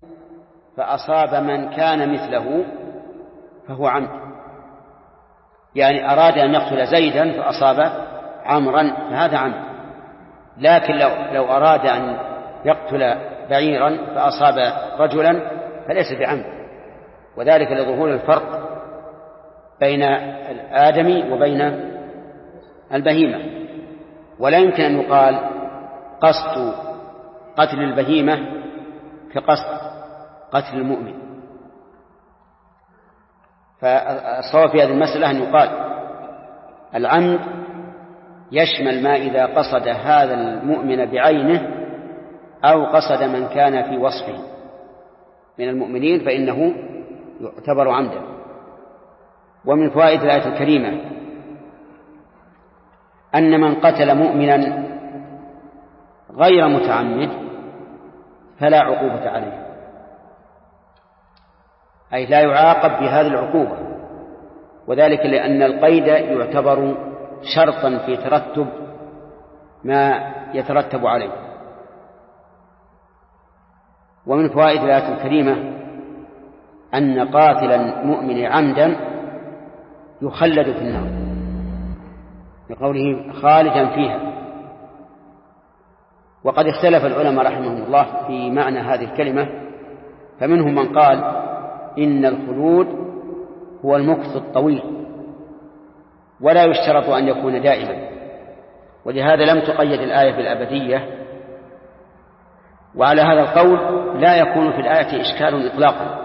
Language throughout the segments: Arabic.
فأصاب من كان مثله فهو عمد، يعني أراد أن يقتل زيدا فأصاب عمرا فهذا عمد. لكن لو أراد أن يقتل بعيرا فأصاب رجلا فليس بعمد، وذلك لظهور الفرق بين الآدمي وبين البهيمة. ولا يمكن أن يقال قصد قتل البهيمة كقصد قتل المؤمن. فالصواب في هذه المسألة أن يقال العمد يشمل ما إذا قصد هذا المؤمن بعينه أو قصد من كان في وصفه من المؤمنين فإنه يعتبر عمدا. ومن فوائد الآية الكريمة أن من قتل مؤمنا غير متعمد فلا عقوبة عليه، أي لا يعاقب بهذه العقوبة، وذلك لأن القيد يعتبر شرطا في ترتب ما يترتب عليه. ومن فوائد الآية الكريمة أن قاتل المؤمن عمدا يخلد في النار بقوله خالدا فيها. وقد اختلف العلماء رحمهم الله في معنى هذه الكلمة، فمنهم من قال إن الخلود هو المكث الطويل ولا يشترط أن يكون دائما، ولهذا لم تقيد الآية بالأبدية. وعلى هذا القول لا يكون في الآية إشكال إطلاقا.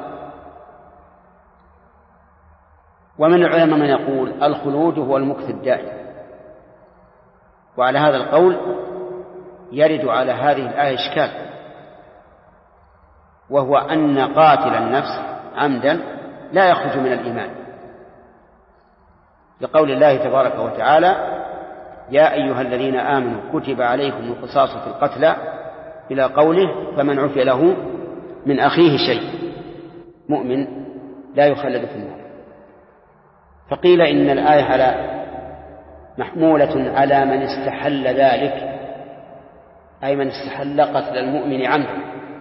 ومن العلماء من يقول الخلود هو المكث الدائم، وعلى هذا القول يرد على هذه الآية إشكال، وهو أن قاتل النفس عمدا لا يخرج من الإيمان، لقول الله تبارك وتعالى يا أيها الذين آمنوا كتب عليكم القصاص في القتلى إلى قوله فمن عفي له من أخيه شيء مؤمن لا يخلد في النار. فقيل إن الآية محمولة على من استحل ذلك، أي من استحل قتل المؤمن عمدا،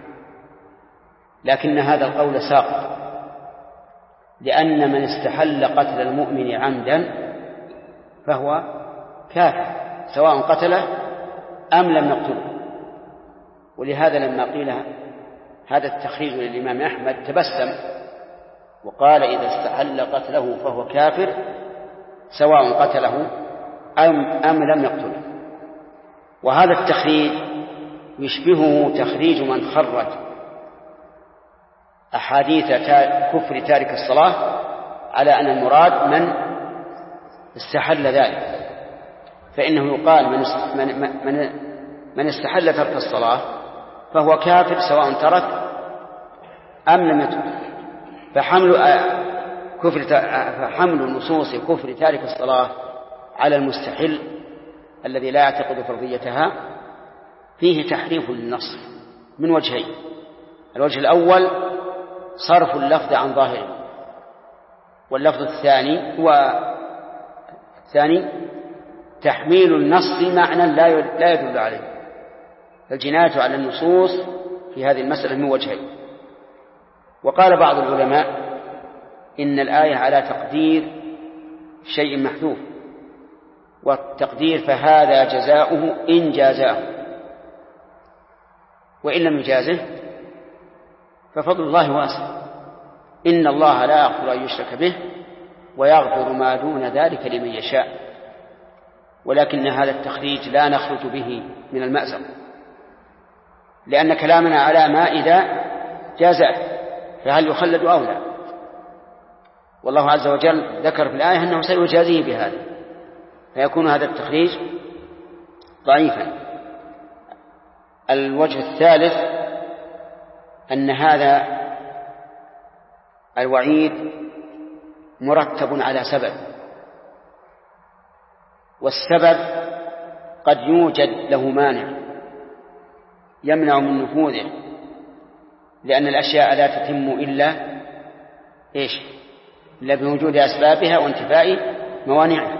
لكن هذا القول ساقط، لأن من استحل قتل المؤمن عمدا فهو كافر سواء قتله أم لم يقتله. ولهذا لما قيل هذا التخريج للإمام أحمد تبسم وقال إذا استحل قتله فهو كافر سواء قتله أم لم يقتله. وهذا التخريج يشبهه تخريج من خرج أحاديث كفر تارك الصلاة على أن المراد من استحل ذلك، فإنه يقال من استحل ترك الصلاة فهو كافر سواء ترك أم لم يترك. فحمل نصوص كفر تارك الصلاة على المستحل الذي لا يعتقد فرضيتها فيه تحريف للنص من وجهين: الوجه الأول صرف اللفظ عن ظاهره، واللفظ الثاني تحميل النص معنى لا يدل عليه. فالجناية على النصوص في هذه المسألة من وجهين. وقال بعض العلماء إن الآية على تقدير شيء محذوف، والتقدير فهذا جزاؤه إن جازاه، وإن لم يجازه ففضل الله واسع، إن الله لا يغفر أن يشرك به ويغفر ما دون ذلك لمن يشاء. ولكن هذا التخريج لا نخرج به من المأزق، لأن كلامنا على ما إذا جازه فهل يخلد أو لا. والله عز وجل ذكر في الآية أنه سيجازيه بهذا، فيكون هذا التخريج ضعيفا. الوجه الثالث أن هذا الوعيد مرتب على سبب، والسبب قد يوجد له مانع يمنع من نفوذه، لأن الأشياء لا تتم إلا بوجود أسبابها وانتفاء موانعها.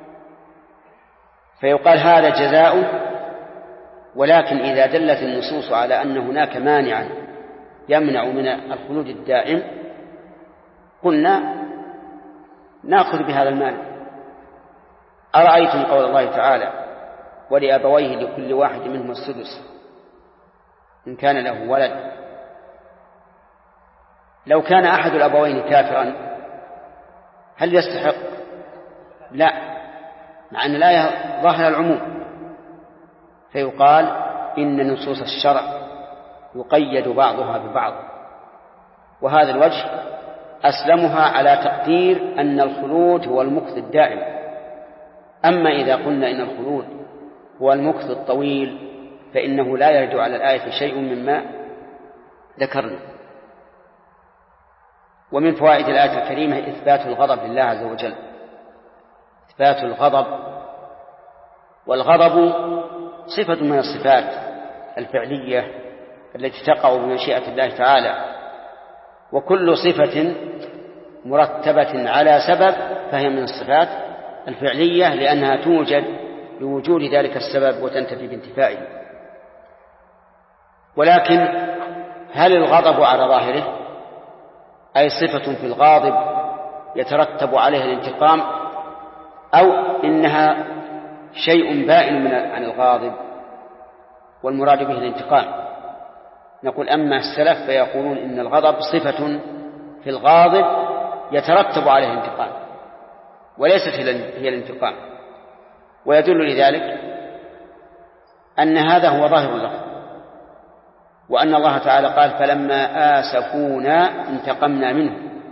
فيقال هذا جزاؤه، ولكن إذا دلت النصوص على أن هناك مانعا يمنع من الخلود الدائم قلنا نأخذ بهذا المانع. أرأيتم قول الله تعالى ولأبويه لكل واحد منهم السدس إن كان له ولد. لو كان أحد الأبوين كافرا هل يستحق؟ لا، مع أن الآية ظاهر العموم، فيقال إن نصوص الشرع يقيد بعضها ببعض، وهذا الوجه أسلمها على تقدير أن الخلود هو المكث الدائم. أما إذا قلنا إن الخلود هو المكث الطويل فإنه لا يرد على الآية شيء مما ذكرنا. ومن فوائد الآية الكريمة إثبات الغضب لله عز وجل، إثبات الغضب. والغضب صفة من الصفات الفعلية التي تقع بمشيئة الله تعالى، وكل صفة مرتبة على سبب فهي من الصفات الفعلية لأنها توجد بوجود ذلك السبب وتنتفي بانتفائه. ولكن هل الغضب على ظاهره أي صفة في الغاضب يترتب عليها الانتقام، أو إنها شيء بائن عن الغاضب والمراد به الانتقام؟ نقول أما السلف فيقولون إن الغضب صفة في الغاضب يترتب عليه الانتقام وليست هي الانتقام، ويدل لذلك أن هذا هو ظاهر اللفظ، وأن الله تعالى قال فلما آسفونا انتقمنا منه.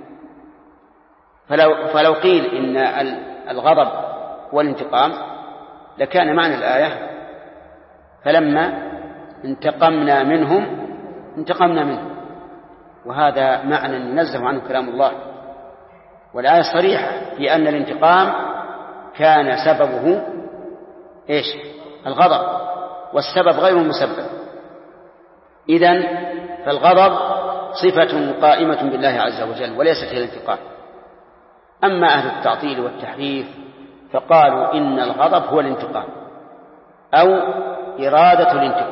فلو قيل إن الغضب والانتقام لكان معنى الآية فلما انتقمنا منهم انتقمنا منه، وهذا معنى ينزه عنه كلام الله. والآية صريحة في أن الانتقام كان سببه إيش؟ الغضب، والسبب غير المسبب. إذن فالغضب صفة قائمة بالله عز وجل وليست هي الانتقام. أما أهل التعطيل والتحريف فقالوا إن الغضب هو الانتقام أو إرادة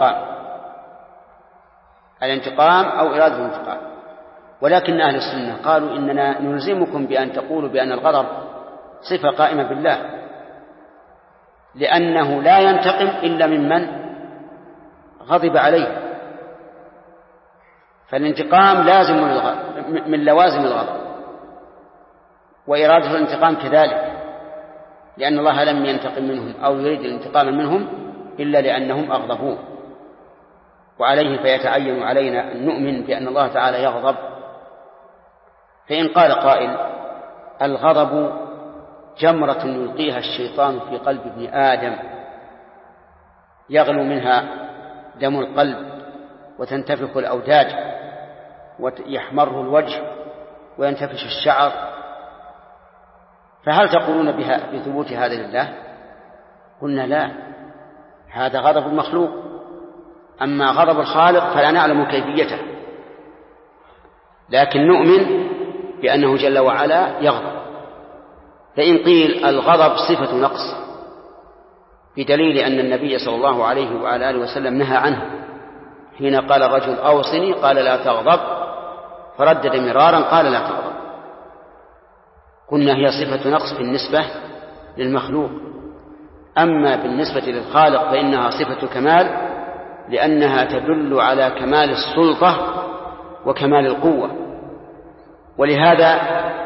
الانتقام أو إرادة الانتقام. ولكن أهل السنة قالوا إننا نلزمكم بأن تقولوا بأن الغضب صفة قائمة بالله، لأنه لا ينتقم إلا ممن غضب عليه، فالانتقام لازم من لوازم الغضب، وإرادة الانتقام كذلك، لأن الله لم ينتقم منهم أو يريد الانتقام منهم إلا لأنهم أغضبوه. وعليه فيتعين علينا أن نؤمن بأن الله تعالى يغضب. فإن قال قائل الغضب جمرة يلقيها الشيطان في قلب ابن آدم يغلو منها دم القلب وتنتفخ الأوداج ويحمر الوجه وينتفش الشعر، فهل تقولون بثبوت هذا لله؟ قلنا لا، هذا غضب المخلوق، أما غضب الخالق فلا نعلم كيفيته، لكن نؤمن بأنه جل وعلا يغضب. فإن قيل الغضب صفة نقص بدليل أن النبي صلى الله عليه وعلى آله وسلم نهى عنه حين قال رجل أوصني قال لا تغضب، فردد مرارا قال لا تغضب، قلنا هي صفة نقص بالنسبة للمخلوق. أما بالنسبة للخالق فإنها صفة كمال، لأنها تدل على كمال السلطة وكمال القوة. ولهذا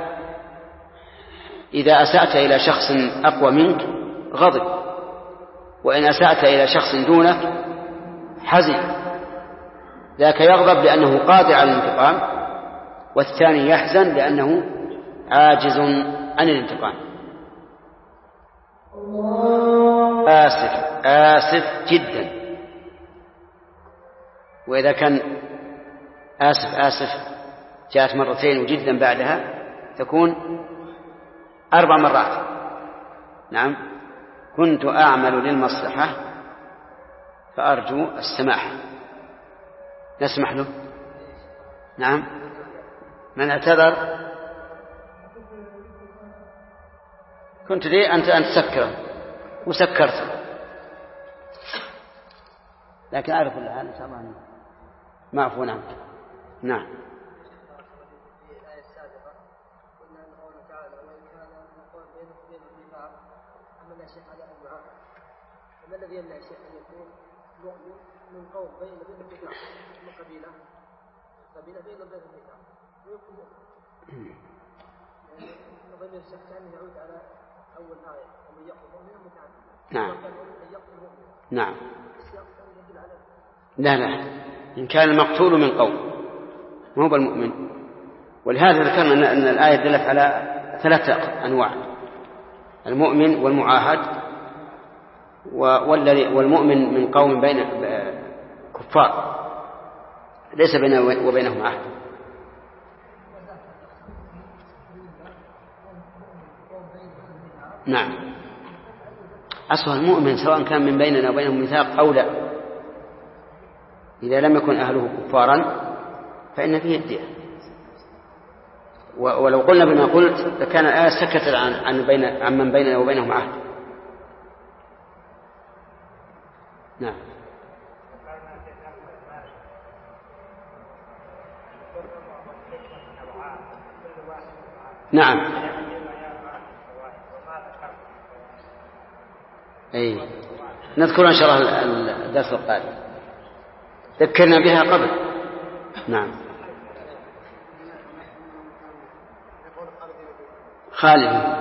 إذا أسأت إلى شخص أقوى منك غضب، وإن أسأت إلى شخص دونك حزن. ذاك يغضب لأنه قادر على الانتقام، والثاني يحزن لأنه عاجز عن الانتقام. آسف جدا. وإذا كان آسف جاءت مرتين وجدا بعدها تكون 4 مرات. نعم، كنت أعمل للمصلحة فأرجو السماح، نسمح له. نعم، من اعتذر كنت لي أنت تسكره وسكرته، لكن أعرف كل حال إن شاء الله معفو عنك. نعم. في الآية السابقة قلنا أن قوله تعالى وإن كان القول بين النفاق أما الشيخ على المعاهد، فما الذي يمنع الشيخ أن يكون مؤمن من قوم بين النفاق من قبيلة بين النفاق ويكون مؤمن؟ ضمير الشيخ كأنه يعود على أول آية ومن يقتل مؤمنا متعمدا. نعم. أن يقتل مؤمنا. نعم. لا إن كان المقتول من قوم مو بالمؤمن. ولهذا ذكرنا أن الآية دلت على 3 أنواع: المؤمن والمعاهد والمؤمن من قوم بين كفار ليس بينه وبينهم عهد. نعم. أصل المؤمن سواء كان من بيننا وبينهم ميثاق أو لا، إذا لم يكن أهله كفارا فإن فيه الدية. ولو قلنا بما قلت لكان الآية سكتت عن من بيننا وبينهم عهد. نعم. نعم. أي نذكر إن شاء الله الدرس القادم، ذكرنا بها قبل. نعم. خالد.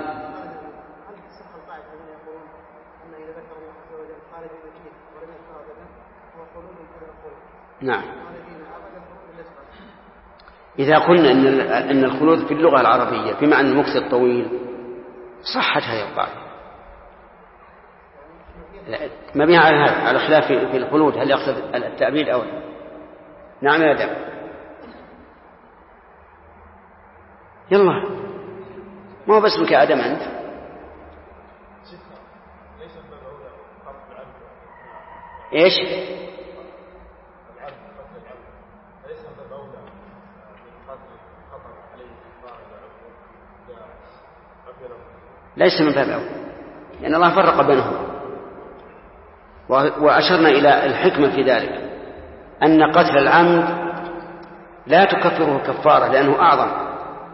نعم. إذا قلنا أن الخلود في اللغة العربية بمعنى المكث الطويل صحت هذه القاعدة. ما بها على هذا، على خلاف في الخلود هل يقصد التأبيد أو لا. نعم يا دم. يلا ما بس بك آدم أنت. إيش؟ ليس من باب أولى، لأن الله فرق بينهم. وأشرنا إلى الحكمة في ذلك أن قتل العمد لا تكفره كفارة لأنه أعظم.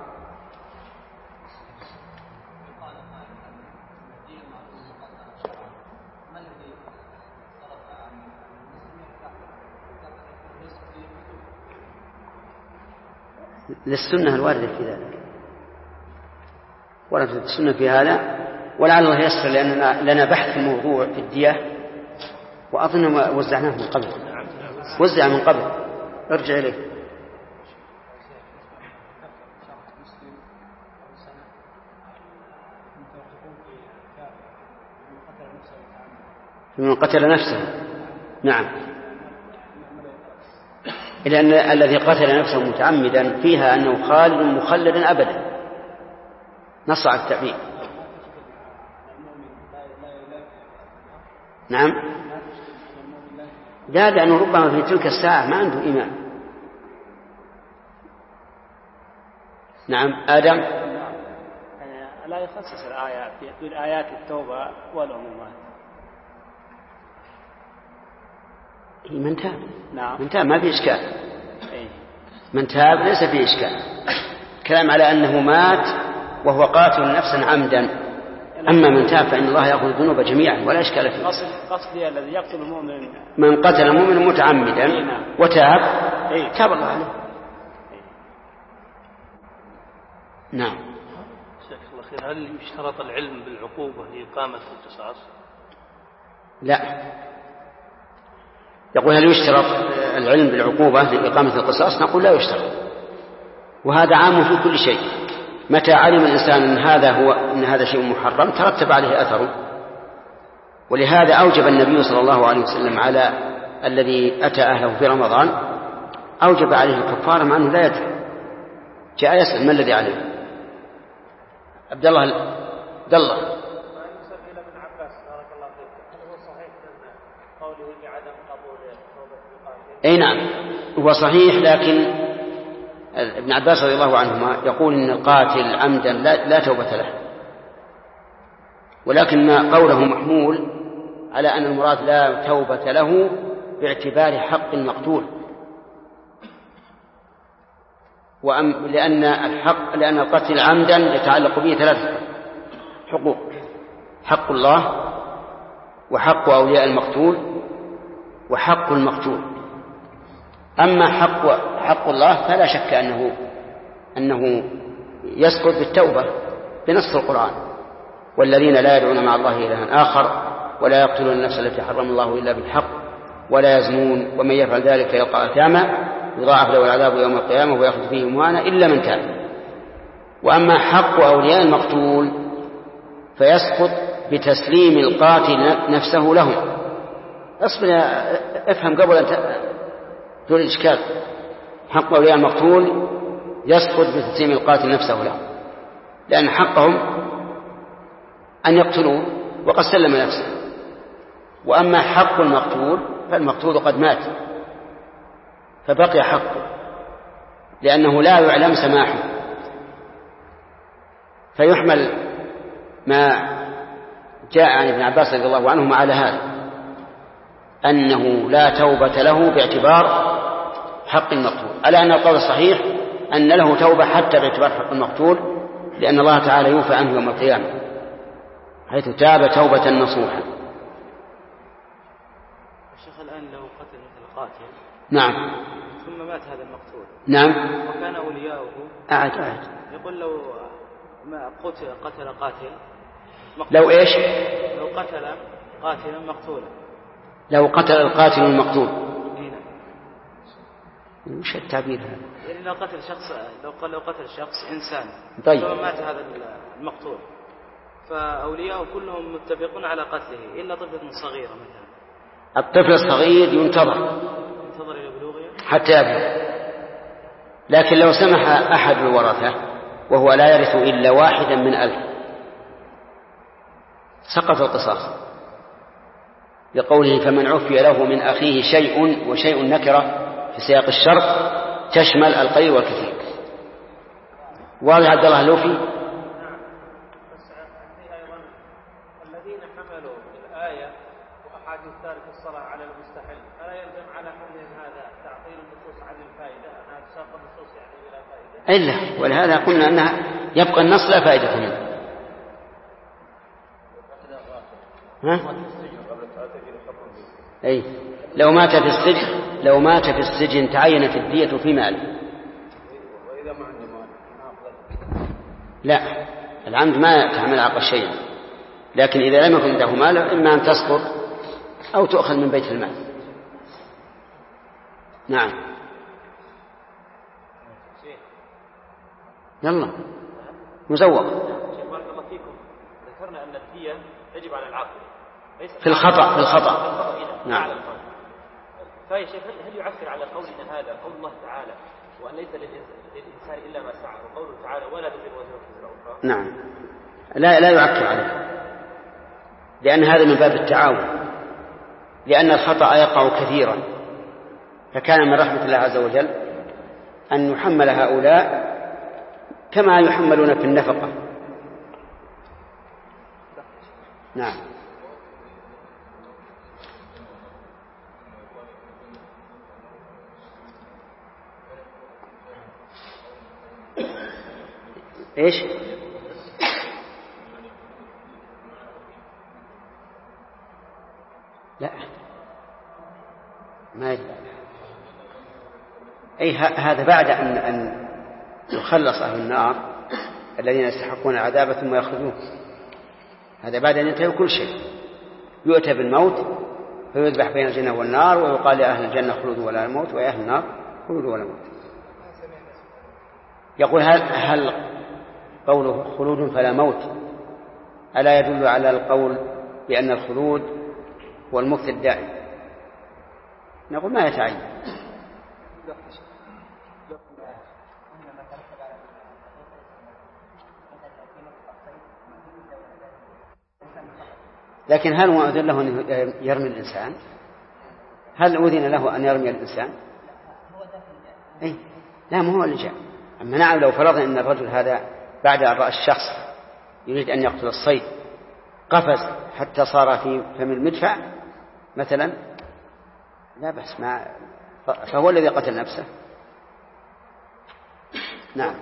للسنة الواردة في ذلك، وردت السنة في هذا، ولعل الله يسر لأننا لنا بحث في الموضوع في الدية، وأظن وزعناه من قبل، وزع من قبل، ارجع إليه. من قتل نفسه. نعم. إلا أن الذي قتل نفسه متعمدا فيها أنه خالد مخلد أبدا، نص على التعبير. نعم. لا، لأنه ربما في تلك الساعة ما عنده إيمان. نعم. آدم. لا يخصص الآيات في آيات التوبة والعمومات. من تاب. نعم. من تاب ما في إشكال. من تاب ليس فيه إشكال. كلام على أنه مات وهو قاتل نفسا عمدا. أما من تاب فإن الله يأخذ الذنوب جميعا ولا إشكال فيه. قصدي الذي يقتل المؤمن، من قتل مؤمنا متعمدا وتاب تاب الله عليه. نعم. شيخ الله خير، هل يشترط العلم بالعقوبة لإقامة القصاص؟ لا. يقول هل يشترط العلم بالعقوبة لإقامة القصاص؟ نقول لا يشترط، وهذا عام في كل شيء. متى علم الإنسان أن هذا شيء محرم ترتب عليه أثره. ولهذا أوجب النبي صلى الله عليه وسلم على الذي أتى أهله في رمضان أوجب عليه الكفارة مع أنه لا يدري. جاء يسأل ما الذي عليه. عبد الله. أي نعم هو صحيح، لكن ابن عباس رضي الله عنهما يقول إن القاتل عمدا لا توبة له، ولكن قوله محمول على أن المراد لا توبة له باعتبار حق المقتول، لأن القتل عمدا يتعلق به 3 حقوق: حق الله، وحق أولياء المقتول، وحق المقتول. أما حق الله فلا شك أنه يسقط بالتوبة بنص القرآن: والذين لا يدعون مع الله إلها آخر ولا يقتلون النفس التي حرم الله إلا بالحق ولا يزنون ومن يفعل ذلك يلقى أثاما يضاعف له العذاب يوم القيامة ويخلد فيه مهانا إلا من تاب. وأما حق أولياء المقتول فيسقط بتسليم القاتل نفسه لهم. أصبر، افهم قبل أن تقول الإشكال. حق أولياء المقتول يسقط بتسليم القاتل نفسه لهم، لأن حقهم أن يقتلوه وقد سلم نفسه. وأما حق المقتول فالمقتول قد مات فبقي حقه، لأنه لا يعلم سماحه، فيحمل ما جاء عن ابن عباس رضي الله عنهما على هذا، أنه لا توبة له باعتبار حق المقتول، ألا أن القول الصحيح أن له توبة حتى باعتبار حق المقتول، لأن الله تعالى يوفى عنه يوم القيامة حيث تاب توبة نصوحا. الشيخ الآن لو قتل مثل القاتل نعم ثم مات هذا المقتول نعم وكان أولياؤه أعد يقول لو ما قتل قاتل لو إيش؟ لو قتل قاتلا مقتولا، لو قتل القاتل المقتول. وش التعبير هذا؟ يعني لو قتل شخص إنسان طيب. ثم مات هذا المقتول فأولياؤه كلهم متفقون على قتله إلا طفلة صغيرة مثلا. الطفل الصغير ينتظر إلى بلوغه حتى يبلغ، لكن لو سمح أحد الورثة وهو لا يرث إلا 1 من 1000 سقط القصاص، لقوله: فمن عفي له من أخيه شيء، وشيء نكرة في سياق الشرط تشمل القليل والكثير. واضح عبد الله اللوفي؟ الذين حملوا الآية وأحاديث تارك الصلاة على المستحل ألا يلزم على حملهم هذا تعطيل النصوص عن الفائدة أنها تساق النصوص يعني بلا فائدة؟ إلا، ولهذا قلنا أنها يبقى النص لا فائدة منه. أي لو مات في السجن تعينت الدية في ماله. لا، العمد ما تحمل عقل شيئا، لكن إذا لم يكن عنده مال إما أن تسقط أو تؤخذ من بيت المال. نعم. يلا مزوق. بارك الله فيكم، ذكرنا أن الدية يجب على العقل في الخطأ نعم. فيا شيخ، هل يعثر على قولنا هذا قول الله تعالى وأن ليس للإنسان إلا ما سعى، وقوله تعالى ولا تزر وزر وزر أخرى؟ نعم، لا يعكر عليه، لأن هذا من باب التعاون، لأن الخطأ يقع كثيرا، فكان من رحمة الله عز وجل أن يحمل هؤلاء كما يحملون في النفقة. نعم. إيش؟ لا ما يدري. أي هذا بعد أن يخلص أهل النار الذين يستحقون العذاب ثم يخرجون، هذا بعد أن ينتهي كل شيء. يؤتى بالموت فيذبح بين الجنة والنار ويقال لأهل الجنة خلودوا ولا موت وأهل النار خلودوا ولا موت. يقول هل قوله خلود فلا موت ألا يدل على القول بأن الخلود هو المكث الدائم؟ نقول ما يتعين. لكن هل أذن له أن يرمي الإنسان؟ هل أذن له أن يرمي الإنسان؟ إيه؟ لا، ما هو اللي جاء. أما نعم، لو فرضنا أن الرجل هذا بعد أن رأى الشخص يريد أن يقتل الصيد قفز حتى صار في فم المدفع مثلا، لا بأس، فهو الذي قتل نفسه. نعم.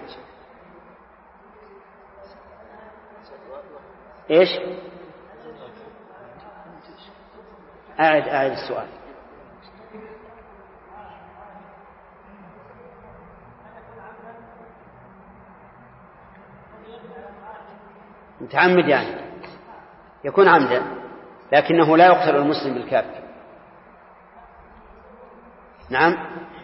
إيش؟ أعد السؤال. متعمد يعني يكون عمدا، لكنه لا يقتل المسلم بالكافر. نعم.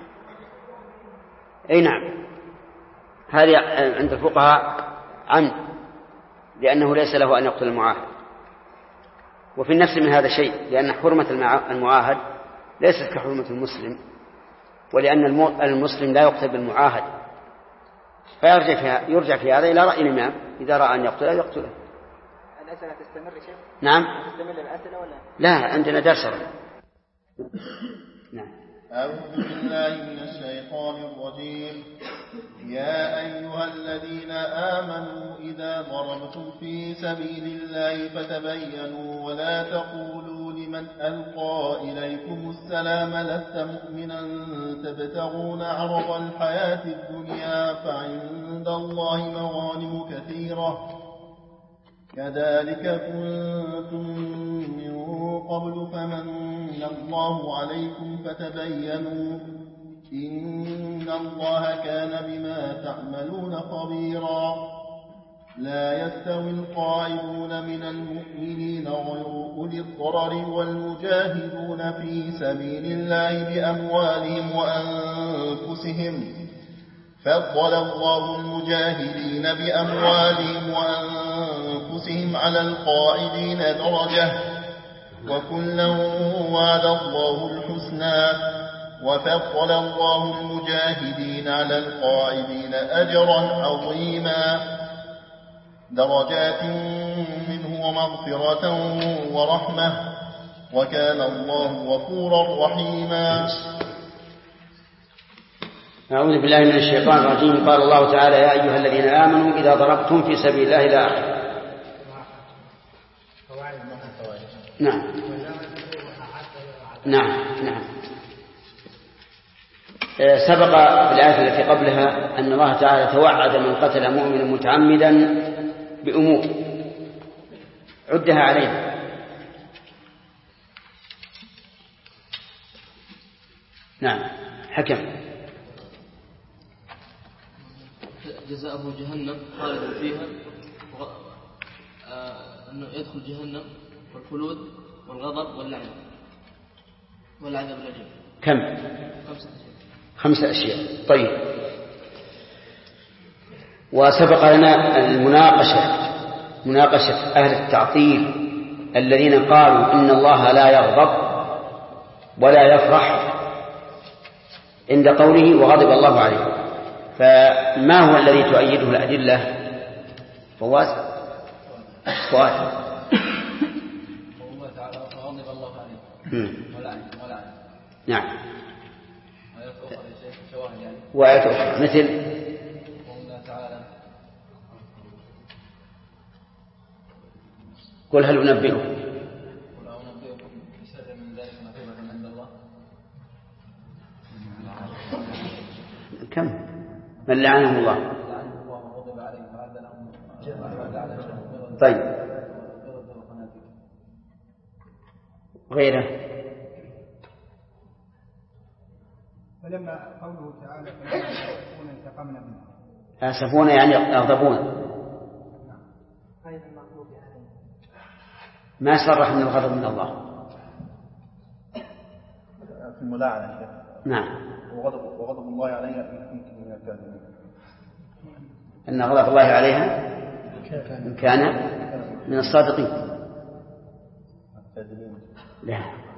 أي نعم، هذه عند الفقهاء عمد، لأنه ليس له أن يقتل المعاهد. وفي النفس من هذا شيء، لأن حرمة المعاهد ليست كحرمة المسلم، ولأن المسلم لا يقتل بالمعاهد، فيرجع في هذا إلى رأي الإمام، إذا رأى أن يقتله يقتله. الأسئلة تستمر يا شيخ؟ نعم. تستمر الأسئلة ولا؟ لا، عندنا درس. نعم. أعوذ بالله من الشيطان الرجيم. يا أيها الذين آمنوا إذا ضربتم في سبيل الله فتبينوا ولا تقولوا لمن ألقى إليكم السلام لست مؤمنا تبتغون عرض الحياة الدنيا فعند الله مغانم كثيرة كذلك كنتم من قبل فمن الله عليكم فتبينوا إن الله كان بما تعملون خبيرا. لا يستوي القاعدون من المؤمنين غير أولي الضرر والمجاهدون في سبيل الله بأموالهم وأنفسهم فضل الله المجاهدين بأموالهم وأنفسهم على القاعدين درجة وكلا وعد الله الحسنى وفضل الله المجاهدين على القاعدين أجرا عظيما درجات منه ومغفرة ورحمة وكان الله غفورا رحيما. أعوذ بالله من الشيطان الرجيم. قال الله تعالى: يا أيها الذين آمنوا إذا ضربتم في سبيل الله إلى آخره. نعم نعم نعم. سبق في الآية التي قبلها أن الله تعالى توعد من قتل مؤمنا متعمدا بأمور عدها عليه. نعم. حكم جزاؤه جهنم خالدا فيها أنه يدخل جهنم والخلود والغضب واللعنة والعذاب الأليم. كم؟ 5 أشياء. طيب. وسبق لنا مناقشة أهل التعطيل الذين قالوا إن الله لا يغضب ولا يفرح عند قوله وغضب الله عليه. فما هو الذي تؤيده الأدلة؟ فواز الله تعالى وغضب الله عليه ولعنه. نعم. وآيات أخرى مثل قل هل أنبئكم بشر من ذلك مثوبة عند الله. كم؟ من لعنه الله. طيب. غيره. فلما قوله تعالى فلما انتقمنا منهم. آسفون يعني يغضبون. ما صرح من الغضب من الله. في الملاعنة. نعم. وغضب الله عليها من الكاذبين. أن غضب الله عليها إن كان من الصادقين. لا.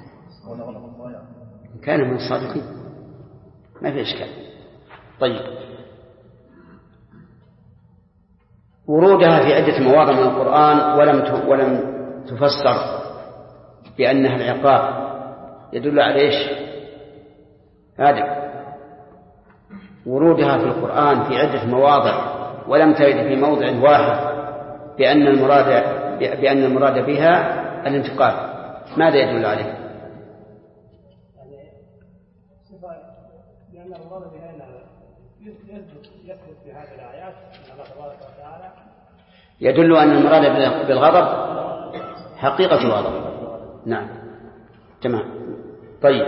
إن كان من الصادقين ما في إشكال. طيب. ورودها في عدة مواضع من القرآن ولم تفسر بأنها العقاب يدل على إيش؟ هذا ورودها في القرآن في عدة مواضع ولم ترد في موضع واحد بأن المراد بها الانتقام. ماذا يدل عليه؟ لأن المراد بها يثبت في هذه الآيات أن الله تبارك وتعالى يدل أن المراد بالغضب حقيقة الغضب. نعم تمام. طيب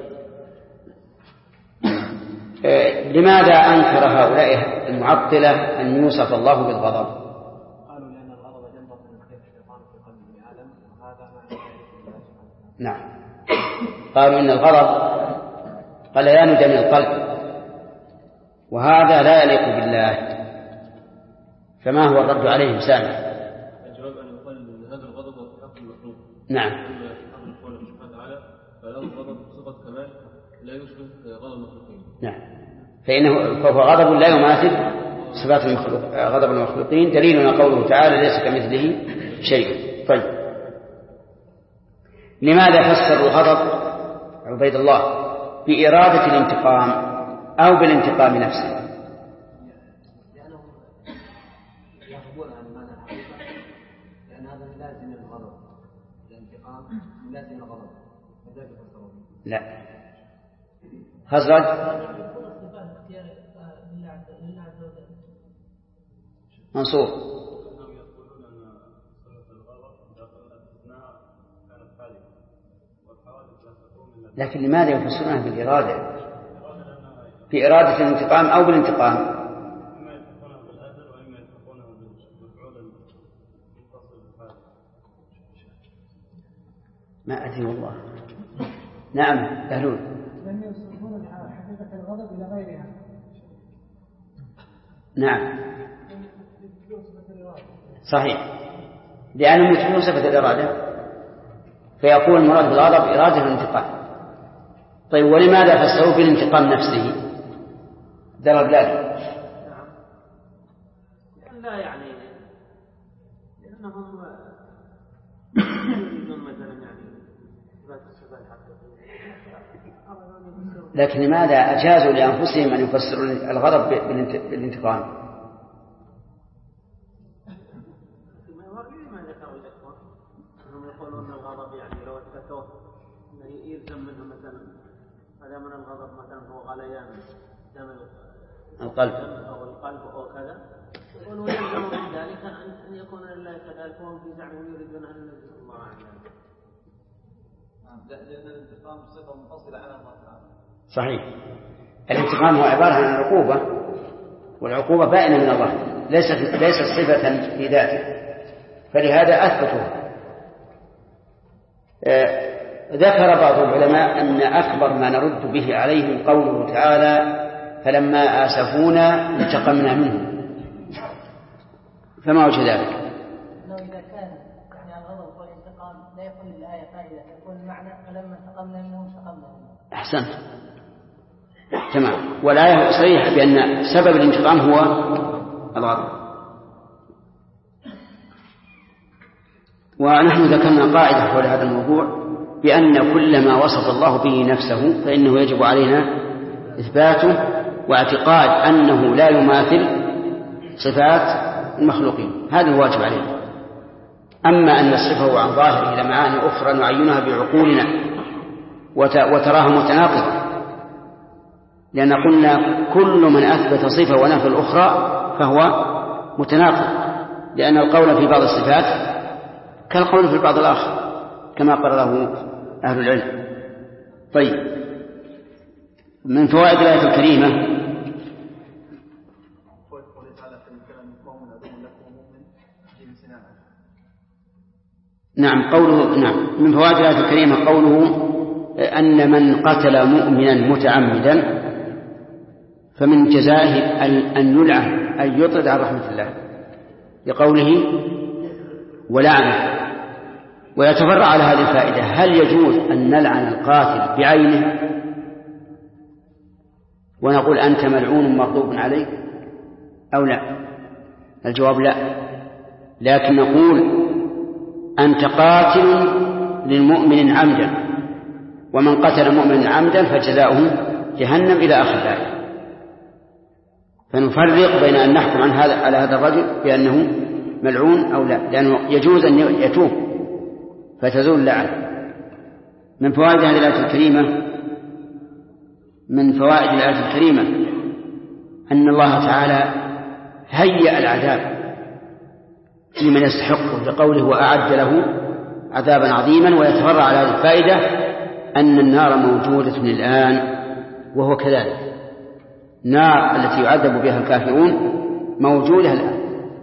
لماذا أنكر هؤلاء المعطلة أن يوصف الله بالغضب؟ قالوا لأن الغضب جنبط من الشيطان في قلب آدم وهذا معنى. نعم قالوا إن الغضب قليان دم القلب وهذا لا يليق بالله، فما هو الرد عليهم سامع؟ الجواب أن يقال أن هذا الغضب هو في حق المخلوق. نعم. أما في حق المخلوق سبحانه وتعالى فله الغضب صفة كمال لا يشبه غضب المخلوقين. نعم فهو غضب لا يماثل صفات غضب المخلوقين، دليلنا قوله تعالى ليس كمثله شيء. طيب لماذا فسر الغضب عبيد الله بإرادة الانتقام أو بالانتقام نفسه؟ لأنهم يغضبون عن معنى الحقيقة، لأن هذا لازم الغضب، الانتقام لازم الغضب، فذلك فسروا. لا خزرج منصور. لكن لماذا يفسرونها بالإرادة؟ بإرادة الانتقام أو بالانتقام؟ ما أدري والله. نعم أهلون. لم يوصفون حقيقة الغضب إلى غيرها. نعم صحيح لأنهم يثبتون صفة الإرادة فيكون المراد بالغضب إرادة الانتقام. طيب ولماذا فسروا بالانتقام نفسه؟ ضرب لا لا يعني لأنهم مثلا يعني لكن لماذا أجازوا لأنفسهم أن يفسروا الغضب بالانتقام؟ ما ذكروا الإخوة أنهم يقولون الغضب يعني لو اتكتوه يلزم منه مثلا هذا من الغضب مثلا هو غليان دم القلب أو القلب أو كذا، يقولون يلزم من ذلك أن يكون لله كذلك وهم في زعمهم يريدون أن ينزل الله عنه. لأن الانتقام صفة منفصلة عن الله تعالى. صحيح الانتقام هو عبارة عن العقوبة والعقوبة بائنة من الله ليست صفة في ذاته، فلهذا أثبتوها. ذكر بعض العلماء أن أكبر ما نرد به عليهم قوله تعالى فلما آسفونا انتقمنا منهم، فما وجه ذلك؟ إذا كان يعني الغضب والانتقام لا يكون للآية فائدة، يكون المعنى فلما انتقمنا منهم انتقمنا منهم. أحسنت تمام. والآية صريحة بأن سبب الانتقام هو الغضب. ونحن ذكرنا قاعدة حول هذا الموضوع بأن كل ما وصف الله به نفسه فإنه يجب علينا إثباته واعتقاد أنه لا يماثل صفات المخلوقين، هذا الواجب علينا. أما أن نصفه عن ظاهره إلى معاني أخرى نعينها بعقولنا وتراها متناقضة، لأن قلنا كل من أثبت صفة ونفى الأخرى فهو متناقض، لأن القول في بعض الصفات كالقول في البعض الآخر كما قرره أهل العلم. طيب من فوائد الآية الكريمة من فوائد الآية الكريمة قوله أن من قتل مؤمنا متعمدا فمن جزائه أن يلعن أن يطرد عن رحمة الله لقوله ولعنه. ويتفرع على هذه الفائدة هل يجوز أن نلعن القاتل بعينه ونقول أنت ملعون مغضوب عليك أو لا؟ الجواب لا، لكن نقول أنت قاتل للمؤمن عمدا ومن قتل مؤمنا عمدا فجزاؤه جهنم إلى آخر الآية. فنفرق بين أن نحكم على هذا الرجل بأنه ملعون أو لا، لأنه يجوز أن يتوب فتزول اللعنة. من فوائد هذه الآية الكريمة أن الله تعالى هيأ العذاب لمن يستحقه بقوله وأعد له عذابا عظيما، ويتفرع على هذه الفائدة أن النار موجودة الآن، وهو كذلك. النار التي يعذب بها الكافرون موجودة الآن،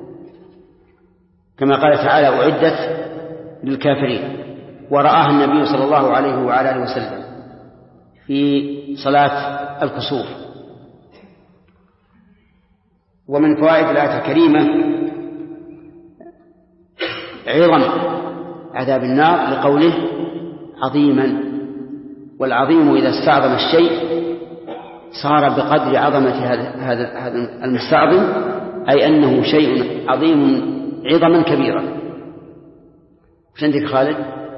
كما قال تعالى أعدت للكافرين، ورآها النبي صلى الله عليه وعلى آله وسلم في صلاة الكسوف. ومن فوائد الآية الكريمة عظم عذاب النار لقوله عظيما، والعظيم إذا استعظم الشيء صار بقدر عظمة هذا المستعظم، أي أنه شيء عظيم عظما كبيرا. وش عندك خالد؟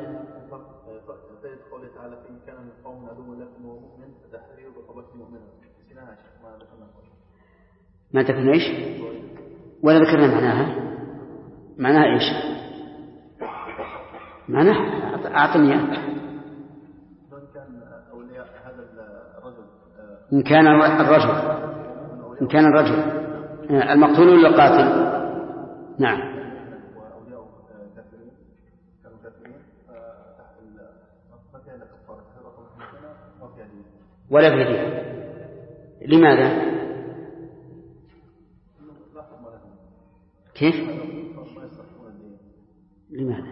قوله تعالى فإن كان من قوم عدو لكم ومؤمن فتحرير رقبة مؤمنة. ما تكون ايش؟ ولا ذكرنا معناها؟ معناها ايش؟ معناها أعطني إن كان الرجل المقتول ولا القاتل؟ نعم. ولا فدية. لماذا؟ كيف؟ لماذا؟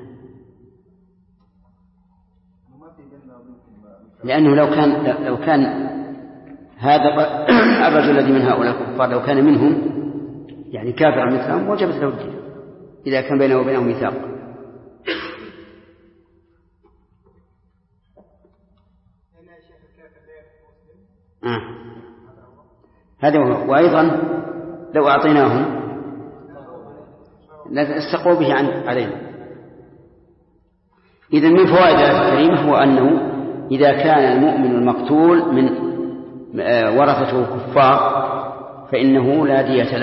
لأنه لو كان هذا الرجل الذي من هؤلاء الكفار لو كان منهم يعني كافرا مثلهم وجبت له الدين إذا كان بينه وبينهم ميثاق. هذا هو. وأيضا لو أعطيناهم لاستقوا به علينا. إذن من فوائد الآية الكريمة هو أنه إذا كان المؤمن المقتول من ورثته كفار فإنه لا دية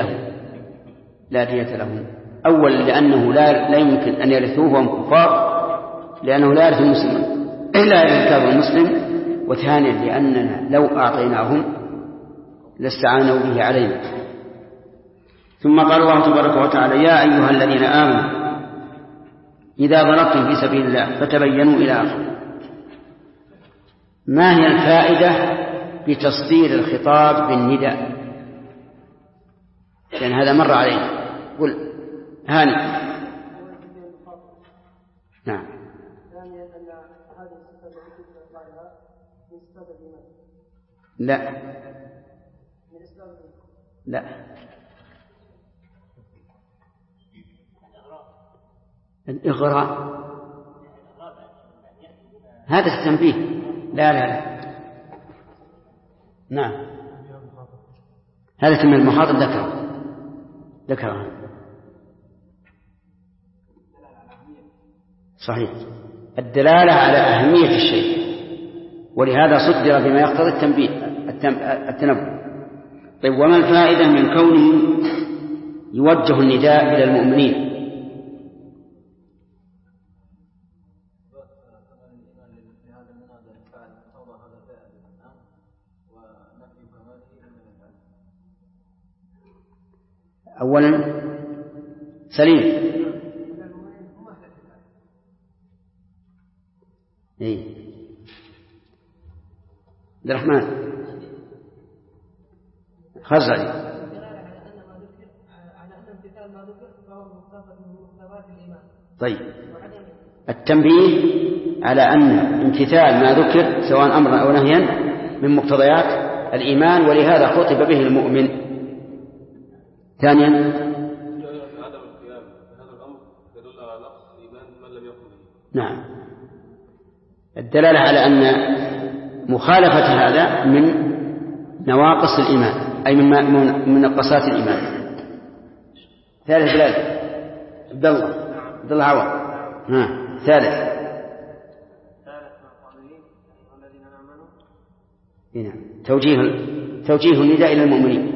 له. أولا لأنه لا يمكن أن يرثوه وهم كفار، لأنه لا يرث المسلم إلا الكافر المسلم. وثانيا لأننا لو أعطيناهم لاستعانوا به علينا. ثم قال الله تبارك وتعالى يا أيها الذين آمنوا إذا ضربتم في سبيل الله فتبينوا إلى آخره. ما هي الفائدة بتصدير الخطاب بالنداء؟ لأن هذا مر علينا. قل هاني. نعم. لا الإغراء هذا التنبيه. لا نعم هذا تنبيه المخاطب ذكره صحيح الدلالة على أهمية الشيء، ولهذا صدر بما يقتضي التنبه. طيب وما الفائدة من كونه يوجه النداء إلى المؤمنين؟ أولا سليم عبد الرحمن خزعي. طيب التنبيه على أن امتثال ما ذكر سواء أمرا أو نهيا من مقتضيات الإيمان، ولهذا خطب به المؤمن. ثانيا عدم القيام بهذا الأمر يدل على نقص إيمان من لم يقم به. نعم الدلالة على أن مخالفة هذا من نواقص الإيمان، أي من نقصات الإيمان. ثالث دلالة عبد الله عوض. ثالث توجيه النداء إلى المؤمنين.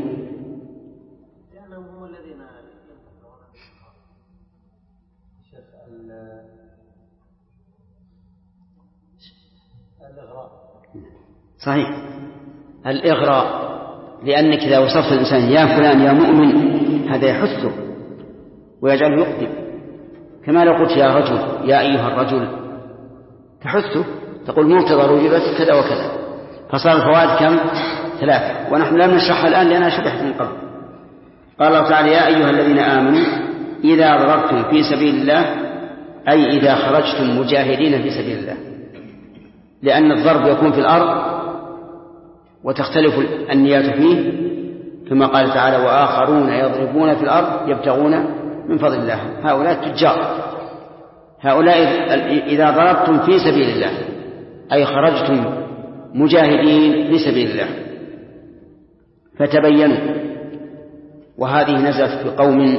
صحيح الإغراء لأنك إذا وصفت الإنسان يا فلان يا مؤمن هذا يحثه ويجعله يقدم، كما لو قلت يا رجل يا أيها الرجل تحثه، تقول مقتضى رجلت كذا وكذا، فصار الفوائد كم؟ 3، ونحن لم نشرحها الآن لأنها شرحت من قبل. قال الله تعالى يا أيها الذين آمنوا إذا ضربتم في سبيل الله، أي إذا خرجتم مجاهدين في سبيل الله، لأن الضرب يكون في الأرض وتختلف النيات فيه، كما قال تعالى وآخرون يضربون في الأرض يبتغون من فضل الله، هؤلاء التجار، هؤلاء إذا ضربتم في سبيل الله أي خرجتم مجاهدين في سبيل الله فتبينوا. وهذه نزلت في قوم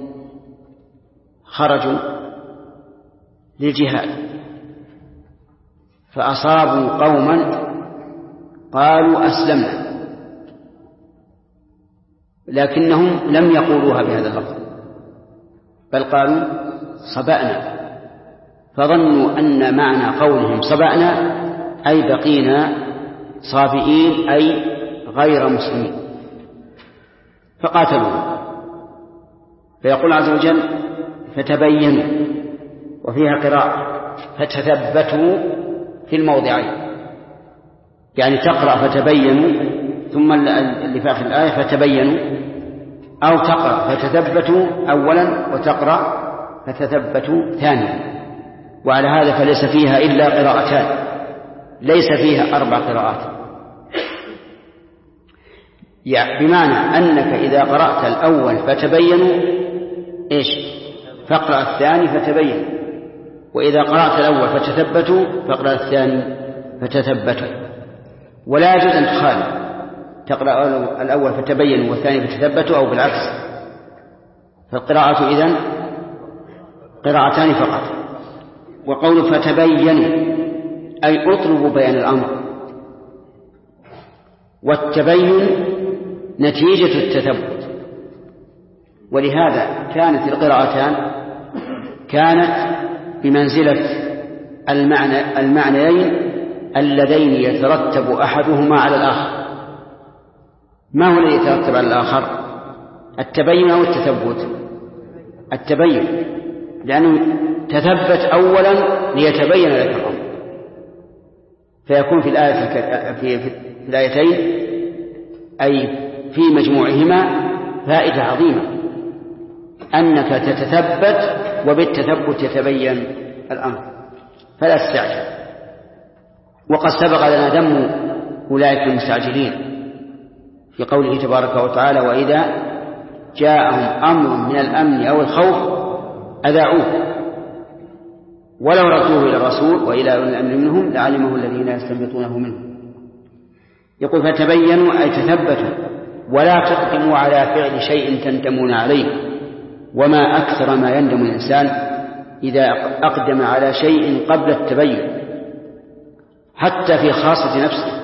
خرجوا للجهاد فأصابوا قوما قالوا أسلمنا، لكنهم لم يقولوها بهذا اللفظ بل قالوا صبأنا، فظنوا أن معنى قولهم صبأنا أي بقينا صابئين أي غير مسلمين فقاتلوا. فيقول عز وجل فتبينوا، وفيها قراءة فتثبتوا في الموضعين، يعني تقرأ فتبينوا ثم اللي في آخر الآية فتبينوا، أو تقرأ فتثبتوا أولا وتقرأ فتثبتوا ثانيا. وعلى هذا فليس فيها إلا قراءتان، ليس فيها 4 قراءات، يعني بمعنى أنك إذا قرأت الأول فتبينوا إيش فاقرأ الثاني فتبينوا، وإذا قرأت الأول فتثبتوا فاقرأ الثاني فتثبتوا. ولا يجوز أن تخالف تقرأ الأول فتبينوا والثاني فتثبتوا أو بالعكس، فالقراءة إذن قراءتان فقط. وقول فتبينوا أي اطلبوا بيان الأمر، والتبين نتيجة التثبت، ولهذا كانت القراءتان كانت بمنزلة المعنيين اللذين يترتب أحدهما على الآخر. ما هو الذي يترتب على الآخر؟ التبين أو التثبت؟ التبين، لأنه تثبت أولا ليتبين لك الأمر، فيكون في الآيتين أي في مجموعهما فائدة عظيمة أنك تتثبت وبالتثبت يتبين الأمر، فلا تستعجل. وقد سبق لنا ذم أولئك المستعجلين في قوله تبارك وتعالى وإذا جاءهم أمر من الأمن أو الخوف أذاعوه ولو ردوه إلى الرسول وإلى أولي الأمر منهم لعلمه الذين يستنبطونه منهم. يقول فتبينوا أي تثبتوا ولا تقدموا على فعل شيء تندمون عليه، وما أكثر ما يندم الإنسان إذا أقدم على شيء قبل التبين، حتى في خاصة نفسه.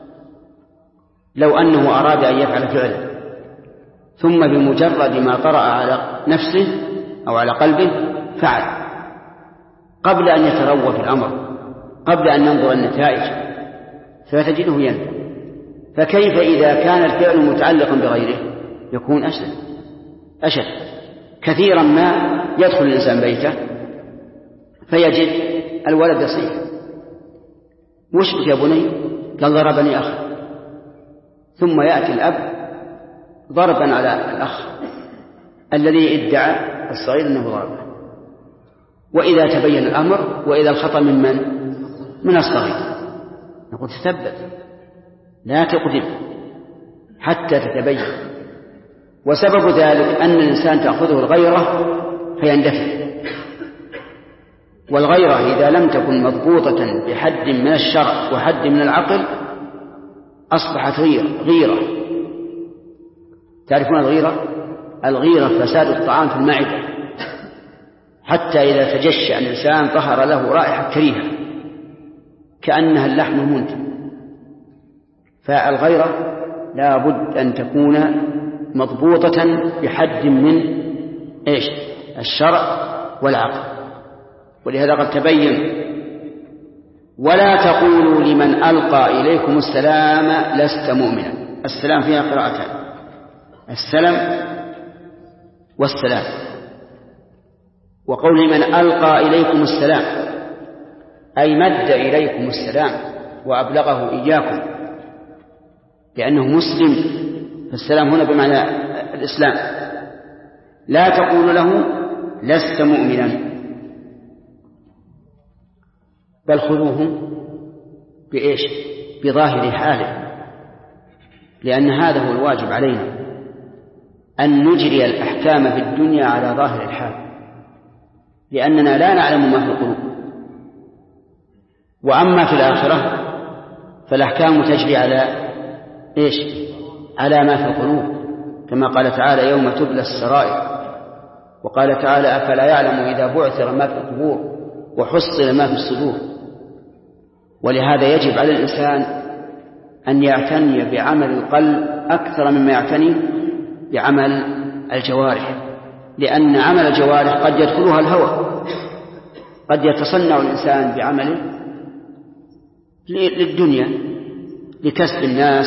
لو أنه أراد أن يفعل فعلا ثم بمجرد ما طرأ على نفسه أو على قلبه فعل قبل أن يتروى في الأمر، قبل أن ينظر النتائج، فتجده يندم. فكيف إذا كان الفعل متعلقا بغيره؟ يكون أشد. كثيرا ما يدخل الإنسان بيته فيجد الولد يصيح وش بك يا بني؟ قال ضربني أخ، ثم يأتي الأب ضربا على الأخ الذي ادعى الصغير أنه ضربه. وإذا تبين الأمر وإذا الخطأ من الصغير نقول تثبت لا تقدم حتى تتبين. وسبب ذلك أن الإنسان تأخذه الغيرة فيندفع، والغيرة إذا لم تكن مضبوطة بحد من الشرع وحد من العقل أصبحت غيرة. تعرفون الغيرة فساد الطعام في المعدة، حتى إذا تجشأ الإنسان ظهر له رائحة كريهة كأنها اللحم المنتن. فالغيرة لا بد أن تكون مضبوطة بحد من الشرع والعقل. ولهذا قد تبين ولا تقولوا لمن ألقى إليكم السلام لست مؤمنا. السلام فيها قراءتان: السلام والسلام. وقول من ألقى إليكم السلام أي مد إليكم السلام وأبلغه إياكم، لأنه مسلم، فالسلام هنا بمعنى الإسلام. لا تقول له لست مؤمنا، بل خذوه بإيش؟ بظاهر حاله، لأن هذا هو الواجب علينا، أن نجري الأحكام في الدنيا على ظاهر الحال، لأننا لا نعلم ما في القلوب. وأما في الآخرة فالأحكام تجري على إيش؟ على ما في القلوب، كما قال تعالى: يوم تبلى السرائر. وقال تعالى: أفلا يعلم إذا بعثر ما في القبور وحصل ما في الصدور. ولهذا يجب على الإنسان أن يعتني بعمل القلب أكثر مما يعتني بعمل الجوارح، لأن عمل الجوارح قد يدخلها الهوى، قد يتصنع الإنسان بعمله للدنيا، لكسب الناس،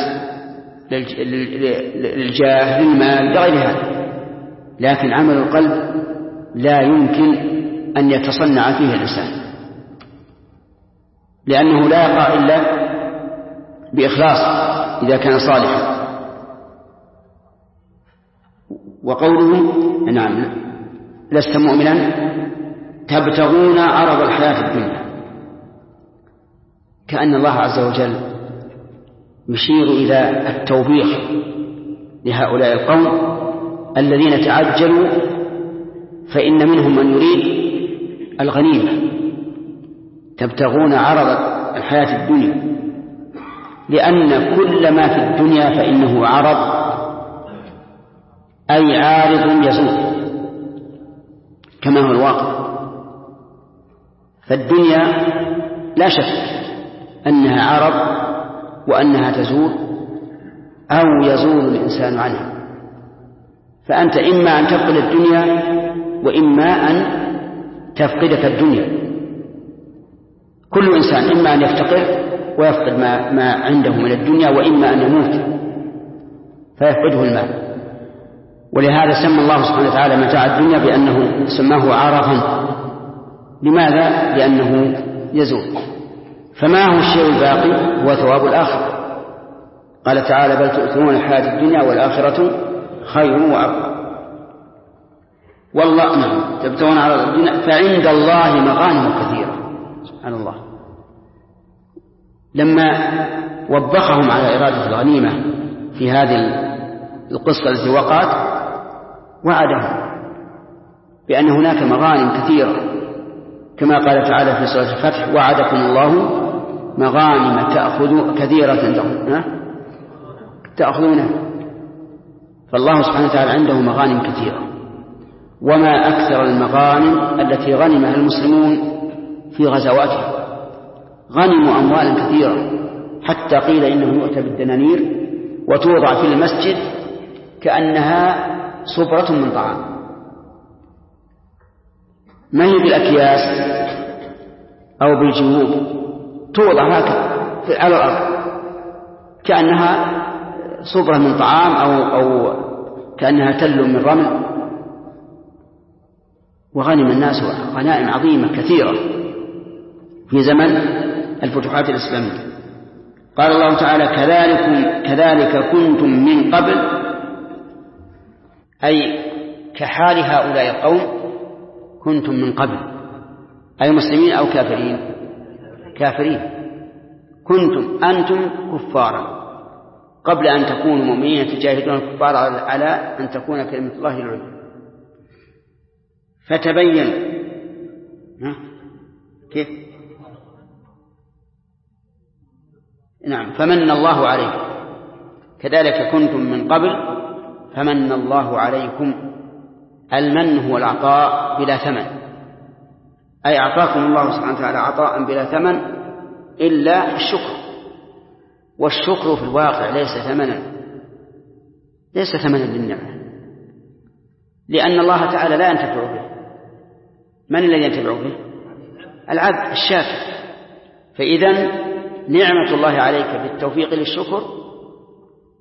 للجاه، للمال، لغير هذا. لكن عمل القلب لا يمكن أن يتصنع فيه الإنسان، لأنه لا يقع إلا بإخلاص إذا كان صالحا. وقوله: نعم لست مؤمنا تبتغون عرض الحياة الدنيا، كأن الله عز وجل يشير إلى التوبيخ لهؤلاء القوم الذين تعجلوا، فإن منهم من يريد الغنيمة. تبتغون عرض الحياة الدنيا، لأن كل ما في الدنيا فإنه عرض، أي عارض يزول كما هو الواقع. فالدنيا لا شك أنها عرض وأنها تزول أو يزول الإنسان عنها، فأنت إما أن تفقد الدنيا وإما أن تفقدك الدنيا. كل إنسان إما أن يفتقر ويفقد ما عنده من الدنيا، وإما أن يموت فيفقده المال. ولهذا سمى الله سبحانه وتعالى متاع الدنيا بأنه سماه عرضا. لماذا؟ لأنه يزول. فما هو الشيء الباقي؟ هو ثواب الآخرة. قال تعالى: بل تؤثرون الحياة الدنيا والآخرة خير وأبقى. والله نعم تبتغون عرض الدنيا فعند الله مغانم كثيرة. سبحان الله، لما وبخهم على إرادة الغنيمة في هذه القصة التي وقعت، وعدهم بأن هناك مغانم كثيرة، كما قال تعالى في سورة الفتح: وعدكم الله مغانم كثيرة تأخذونها. فالله سبحانه وتعالى عنده مغانم كثيرة، وما أكثر المغانم التي غنمها المسلمون في غزواتهم. غنموا أموالا كثيرة، حتى قيل إنه يؤتى بالدنانير وتوضع في المسجد كأنها صبرة من طعام، ما هي بالأكياس أو بالجيوب، توضع هكذا على الأرض كأنها صبرة من طعام أو كأنها تل من رمل. وغنم الناس غنائم عظيمة كثيرة في زمن الفتوحات الإسلامية. قال الله تعالى: كذلك كنتم من قبل، أي كحال هؤلاء القوم كنتم من قبل، أي مسلمين أو كافرين؟ كافرين. كنتم أنتم كفارا قبل أن تكونوا مؤمنين تجاهدون الكفار على أن تكون كلمة الله العليا. فتبين كيف؟ نعم، فمن الله عليكم. كذلك كنتم من قبل فمن الله عليكم. المن هو العطاء بلا ثمن، أي أعطاكم الله سبحانه وتعالى عطاء بلا ثمن إلا الشكر. والشكر في الواقع ليس ثمنا للنعمة، لأن الله تعالى لا ينتفع به. من الذي ينتفع به؟ العبد الشاكر. فإذا نعمة الله عليك بالتوفيق للشكر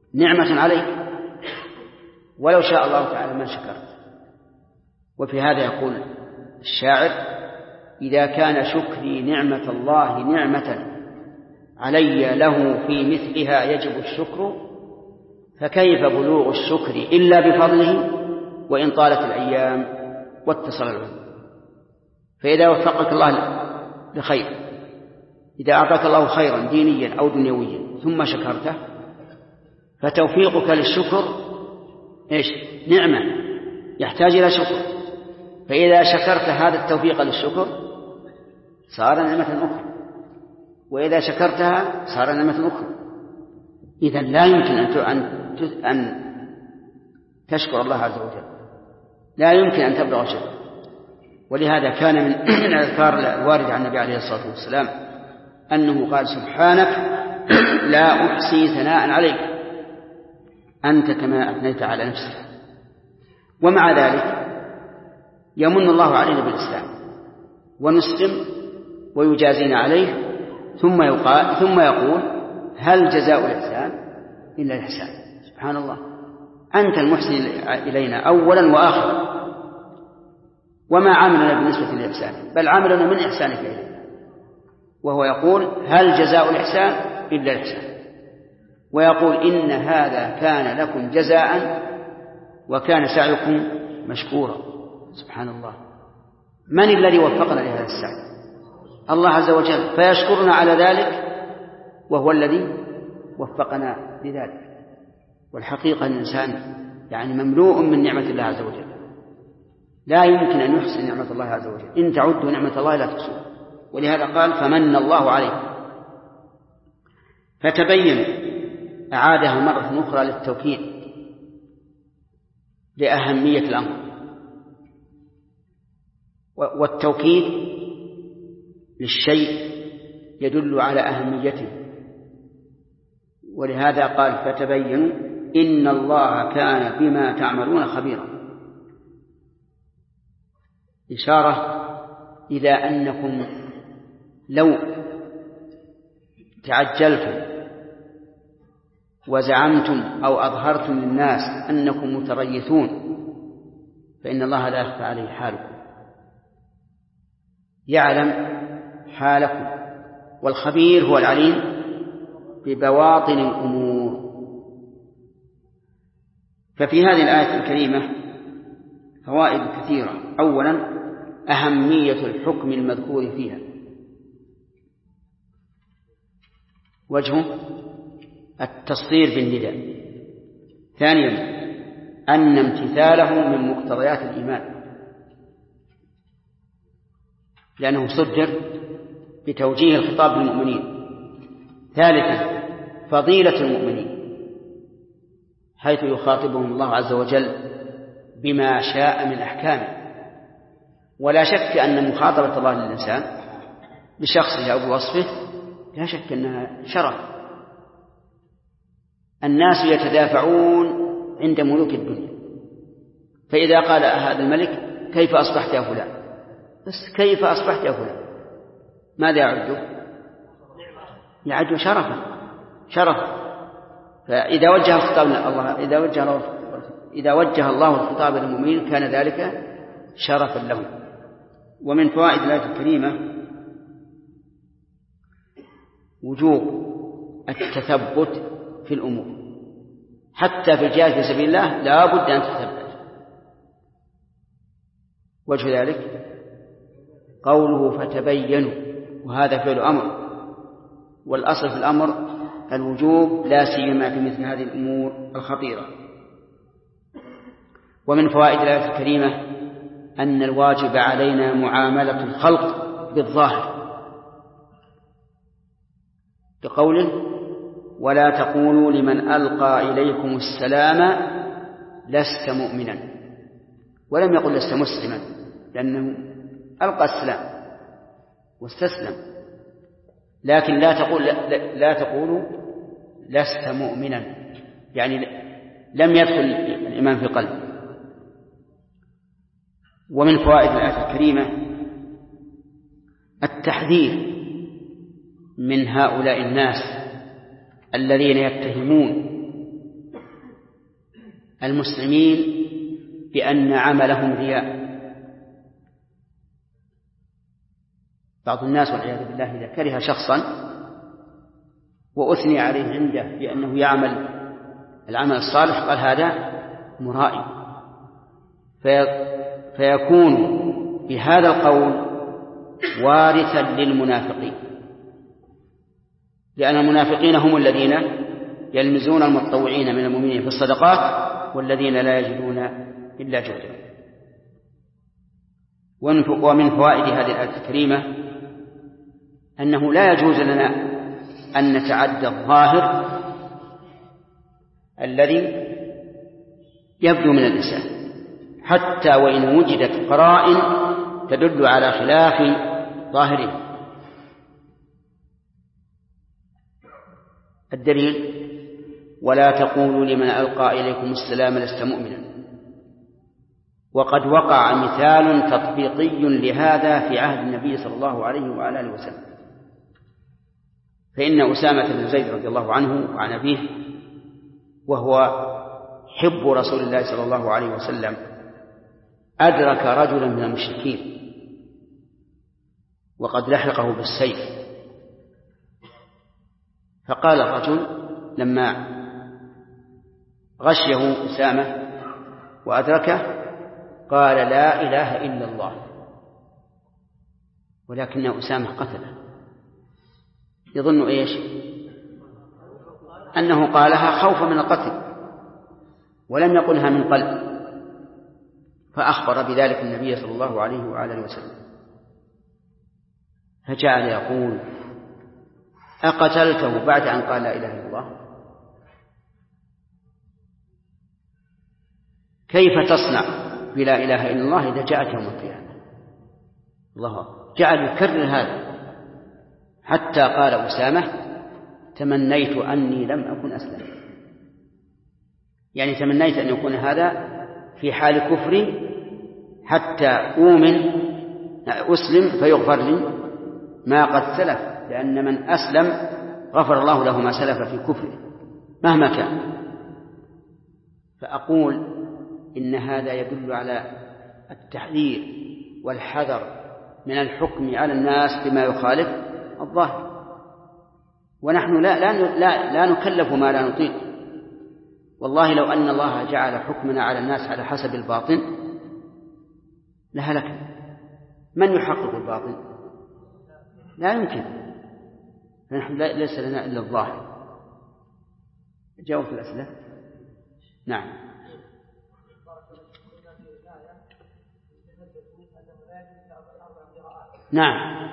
نعمة عليك، ولو شاء الله تعالى ما شكرت. وفي هذا يقول الشاعر: إذا كان شكري نعمة الله نعمة علي له في مثلها يجب الشكر، فكيف بلوغ الشكر إلا بفضله وإن طالت الأيام واتصل العمر. فإذا وفقك الله لخير، إذا أعطاك الله خيرا دينيا أو دنيويا ثم شكرته، فتوفيقك للشكر إيش؟ نعمة يحتاج إلى شكر. فإذا شكرت هذا التوفيق للشكر صار نعمة أخرى، وإذا شكرتها صار نعمة أخرى. إذن لا يمكن أن تشكر الله عز وجل، لا يمكن أن تبلغ شكر. ولهذا كان من الأذكار الواردة عن النبي عليه الصلاة والسلام أنه قال: سبحانك لا أحصي ثناء عليك أنت كما أثنيت على نفسك. ومع ذلك يمن الله علينا بالإسلام ونسلم ويجازينا عليه، ثم يقول: هل جزاء الإحسان إلا الإحسان. سبحان الله، أنت المحسن إلينا أولا وآخرا، وما عاملنا بالنسبة للإحسان، بل عاملنا من إحسانك إلينا. وهو يقول: هل جزاء الإحسان إلا الإحسان، ويقول: إن هذا كان لكم جزاء وكان سعيكم مشكورا. سبحان الله، من الذي وفقنا لهذا السعي؟ الله عز وجل، فيشكرنا على ذلك وهو الذي وفقنا لذلك. والحقيقة الإنسان يعني مملوء من نعمة الله عز وجل، لا يمكن أن يحسن نعمة الله عز وجل، إن تعدوا نعمة الله لا تحصوها. ولهذا قال: فمن الله عليه. فتبين، أعادها مرة أخرى للتوكيد لأهمية الأمر، والتوكيد للشيء يدل على أهميته. ولهذا قال: فتبينوا إن الله كان بما تعملون خبيرا، إشارة إلى أنكم لو تعجلتم وزعمتم أو أظهرتم للناس أنكم متريثون فإن الله لا يخفى عليه حالكم، يعلم حالكم، والخبير هو العليم ببواطن الأمور. ففي هذه الآية الكريمة فوائد كثيرة. أولا، أهمية الحكم المذكور فيها، وجهه التصدير بالنداء. ثانيا، أن امتثاله من مقتضيات الإيمان، لأنه صدر بتوجيه الخطاب للمؤمنين. ثالثا، فضيلة المؤمنين حيث يخاطبهم الله عز وجل بما شاء من أحكامه. ولا شك أن مخاطبة الله للإنسان بشخصه أو بوصفه لا شك أنها شرف. الناس يتدافعون عند ملوك الدنيا، فإذا قال هذا الملك: كيف أصبحت يا فلان؟ بس كيف أصبحت يا فلان؟ ماذا يعده؟ يعده شرفا. فإذا وجه الخطاب الله إذا وجه الله الخطاب للمؤمنين كان ذلك شرفا لهم. ومن فوائد الآية الكريمة وجوب التثبت في الأمور، حتى في الجهاد في سبيل الله لا بد أن تتثبت. وجه ذلك قوله: فتبينوا، وهذا فعل أمر، والأصل في الأمر الوجوب لا سيما في مثل هذه الأمور الخطيرة. ومن فوائد الآية الكريمة أن الواجب علينا معاملة الخلق بالظاهر، بقوله: ولا تقولوا لمن ألقى إليكم السلام لست مؤمنا، ولم يقل لست مسلما، لأنه ألقى السلام واستسلم. لكن لا تقولوا لست مؤمنا، يعني لم يدخل الإيمان في قلبه. ومن فوائد الآية الكريمة التحذير من هؤلاء الناس الذين يتهمون المسلمين بأن عملهم رياء. بعض الناس والعياذ بالله إذا كره شخصا وأثني عليه عنده بأنه يعمل العمل الصالح قال هذا مرائي، فيكون بهذا القول وارثا للمنافقين، لأن المنافقين هم الذين يلمزون المتطوعين من المؤمنين في الصدقات والذين لا يجدون إلا جهدهم. ومن فوائد هذه الآية الكريمة أنه لا يجوز لنا أن نتعدى الظاهر الذي يبدو من الإنسان حتى وإن وجدت قرائن تدل على خلاف ظاهره. الدليل: ولا تقولوا لمن ألقى إليكم السلام لست مؤمنا. وقد وقع مثال تطبيقي لهذا في عهد النبي صلى الله عليه وآله وسلم، فإن أسامة بن زيد رضي الله عنه وعن أبيه وهو حب رسول الله صلى الله عليه وسلم أدرك رجلا من المشركين وقد لحقه بالسيف، فقال الرجل لما غشيه أسامة وأدركه قال لا إله إلا الله، ولكن أسامة قتله. يظن إيش؟ أنه قالها خوفا من القتل ولم يقلها من قلب، فأخبر بذلك النبي صلى الله عليه وآله وسلم، فجعل يقول أقتلته بعد أن قال لا إله إلا الله؟ كيف تصنع بلا إله إلا الله إذا جاءت يوم القيامة؟ الله جعل يكرر هذا حتى قال أسامة تمنيت أني لم أكن أسلم، يعني تمنيت أن يكون هذا في حال كفري حتى أسلم فيغفر لي ما قد سلف، لأن من أسلم غفر الله له ما سلف في كفره مهما كان. فأقول إن هذا يدل على التحذير والحذر من الحكم على الناس بما يخالف الظاهر، ونحن لا نكلف ما لا نطيق. والله لو أن الله جعل حكمنا على الناس على حسب الباطن لهلك. من يحقق الباطن؟ لا يمكن. نحن ليس لنا إلا الظاهر. جاوبت الأسئلة؟ نعم. نعم.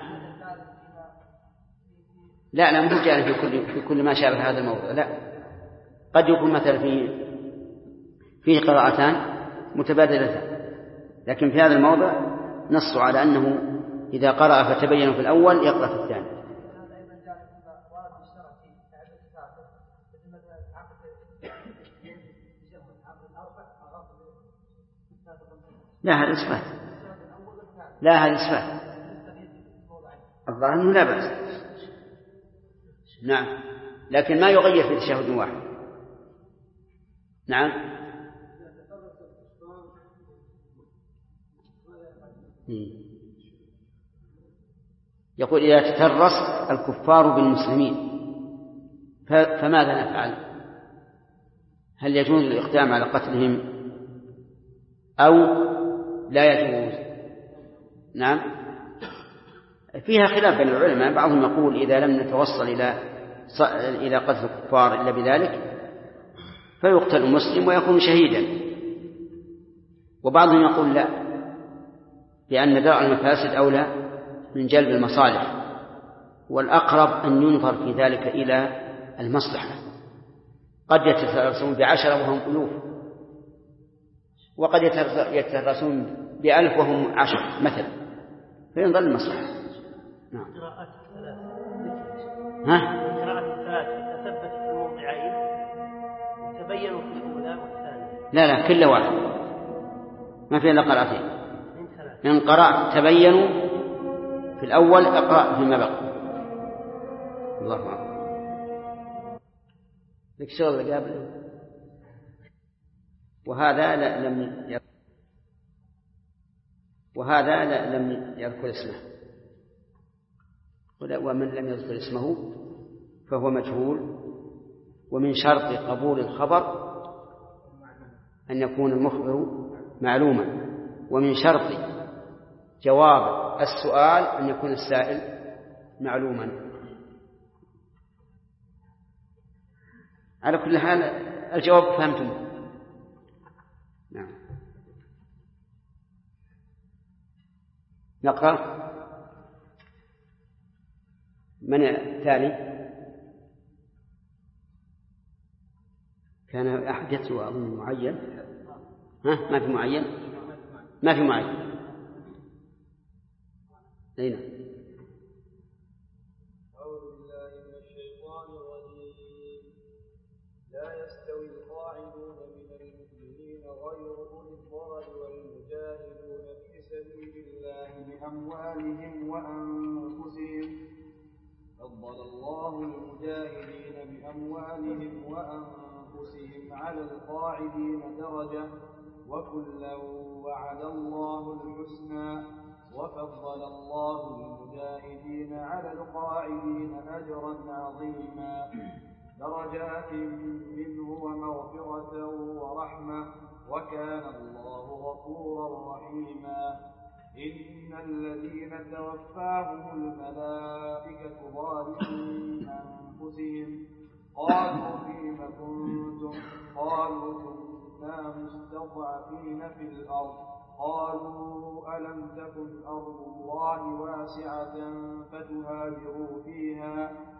لا مو جاء في كل ما شابه هذا الموضوع، لا. قد يكون مثلا فيه قراءتان متبادلتان، لكن في هذا الموضع نص على أنه إذا قرأ فتبين في الأول يقرأ في الثاني. لا هذا إثبات. لا هذا إثبات. الظاهر أنه لا بأس. نعم، لكن ما يغير في تشهد واحد. نعم. يقول إذا تترس الكفار بالمسلمين فماذا نفعل؟ هل يجوز الإقدام على قتلهم أو لا يجوز؟ نعم، فيها خلاف بين العلماء. بعضهم يقول إذا لم نتوصل إلى قتل الكفار إلا بذلك فيقتل المسلم ويكون شهيدا، وبعضهم يقول لا، لأن درء المفاسد أولى من جلب المصالح، والأقرب أن ينظر في ذلك إلى المصلحة. قد يترسون ب10 وهم ألوف، وقد يترسون ب1000 وهم 10 مثلا، فينظر المصلحة. نعم. قراءة الثلاث تثبت في الموضعين وتبينوا في الأولى والثانية. لا كل واحد ما في إلا قراءتين. من قرأت تبينوا في الأول أقرأ فيما بقي. الله أكبر. لك شغل قابل. وهذا لم يذكر اسمه، ومن لم يذكر اسمه فهو مجهول. ومن شرط قبول الخبر أن يكون المخبر معلوما، ومن شرط جواب السؤال أن يكون السائل معلوما. على كل حال الجواب فهمتم. نعم. نقرأ. من التالي؟ كان أحد يتلو أظن معين. ما في معين. أين؟ أعوذ بالله من الشيطان الرجيم. لا يستوي القاعدون من المؤمنين غير أولي الضرر والمجاهدون في سبيل الله بأموالهم وأنفسهم. فضل الله المجاهدين بأموالهم وأنفسهم على القاعدين درجة، وكلا وعد الله الحسنى، وفضل الله المجاهدين على القاعدين أجرا عظيما، درجات منه ومغفرة ورحمة، وكان الله غفورا رحيما. إن الذين توفاهم الملائكة ظالمي أنفسهم قالوا فيم كنتم؟ قالوا كنا مستضعفين في الأرض. قالوا ألم تكن أرض الله واسعة فتهاجروا فيها؟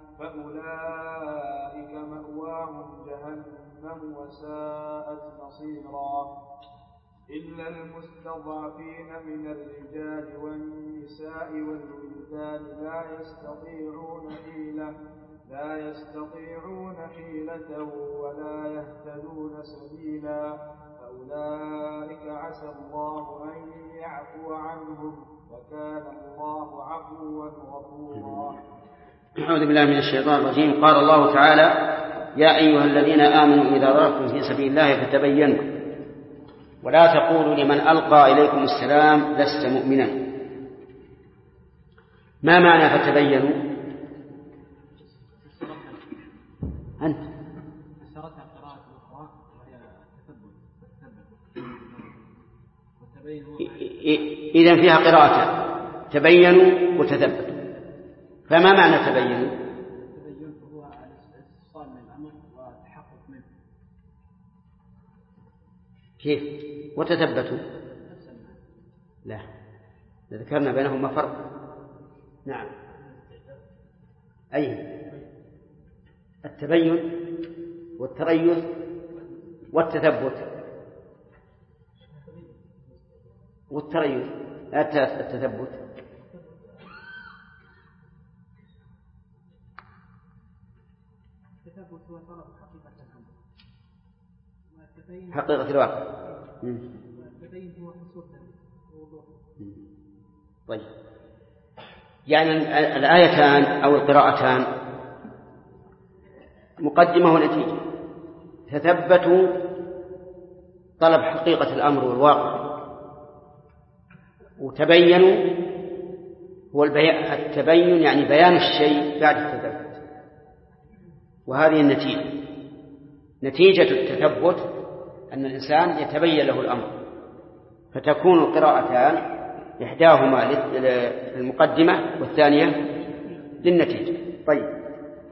فأولئك مأواهم جهنم وساءت مصيرا. إلا المستضعفين من الرجال والنساء والولدان لا يستطيعون حيلة ولا يهتدون سبيلا، فأولئك عسى الله أن يعفو عنهم، وكان الله عفوا غفورا. أعوذ بالله من الشيطان الرجيم. قال الله تعالى: يا أيها الذين آمنوا إذا ضربتم في سبيل الله فتبينوا ولا تقولوا لمن ألقى إليكم السلام لست مؤمنا. ما معنى فتبينوا؟ أنت إذن فيها قراءة تبينوا وتثبتوا. فما معنى تبينوا؟ تبين هو الاستفصال من الأمر والتحقق منه. كيف؟ وتثبتوا؟ لا، ذكرنا بينهما فرق. نعم. أي التبين والتريث والتثبت والتريث التثبت. حقيقة الواقع. التبين هو حصول الوضوح. طيب، يعني الآيتان أو القراءتان مقدمة ونتيجة. تثبتوا طلب حقيقة الأمر والواقع، وتبينوا هو التبين يعني بيان الشيء بعد التثبت. وهذه النتيجة. نتيجة التثبت أن الإنسان يتبين له الأمر، فتكون القراءتان إحداهما للمقدمة والثانية للنتيجة. طيب،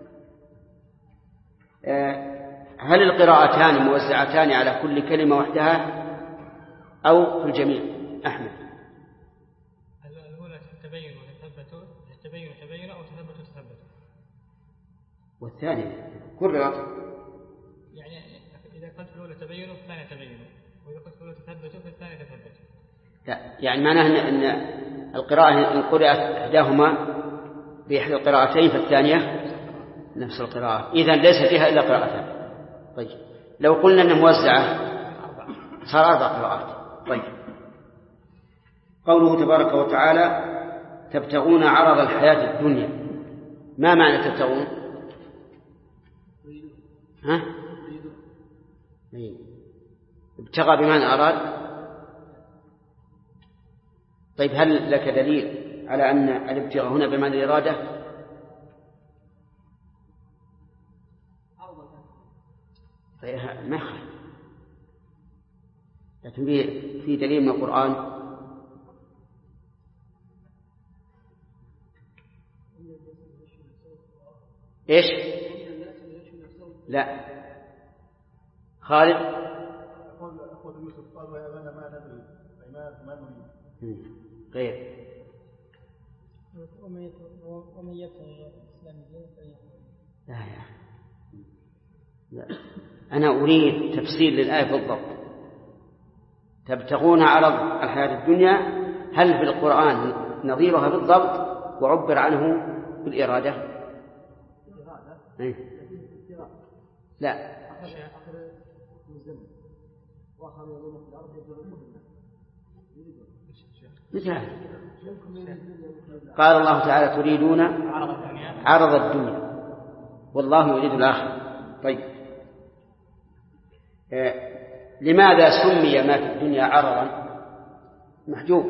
هل القراءتان موزعتان على كل كلمة وحدها أو في الجميع؟ أحمد. الأولى تبين وتثبتوا، تبين أو تثبتوا. والثانية كررت. يعني إذا قلت الأولى تبينوا فالثانية تبينوا، وإذا قلت الأولى تثبتوا فالثانية تثبتوا. لا، يعني معناه أن القراءة إن قرأت إحداهما بإحدى القراءتين فالثانية نفس القراءة، إذن ليس فيها إلا قراءتان. طيب، لو قلنا أنها موزعة صار 4 قراءات. طيب، قوله تبارك وتعالى: تبتغون عرض الحياة الدنيا. ما معنى تبتغون؟ ابتغى بمعنى أراد. طيب هل لك دليل على أن الابتغاء هنا بمعنى الإرادة؟ طيب ما يخالف، لكن في دليل من القرآن. إيش؟ لا. خالد أخوة يوسف قالوا يا أبانا ما ندري ما نريد غير ومن يبتغي الإسلام دينا لا. أنا أريد تفسير للآية بالضبط. تبتغون عرض الحياة الدنيا، هل في القرآن نظيرها بالضبط وعبر عنه بالإرادة؟ لا. مثل قال الله تعالى تريدون عرض الدنيا والله يريد الآخرة. طيب لماذا سمي ما في الدنيا عرضا؟ محجوب.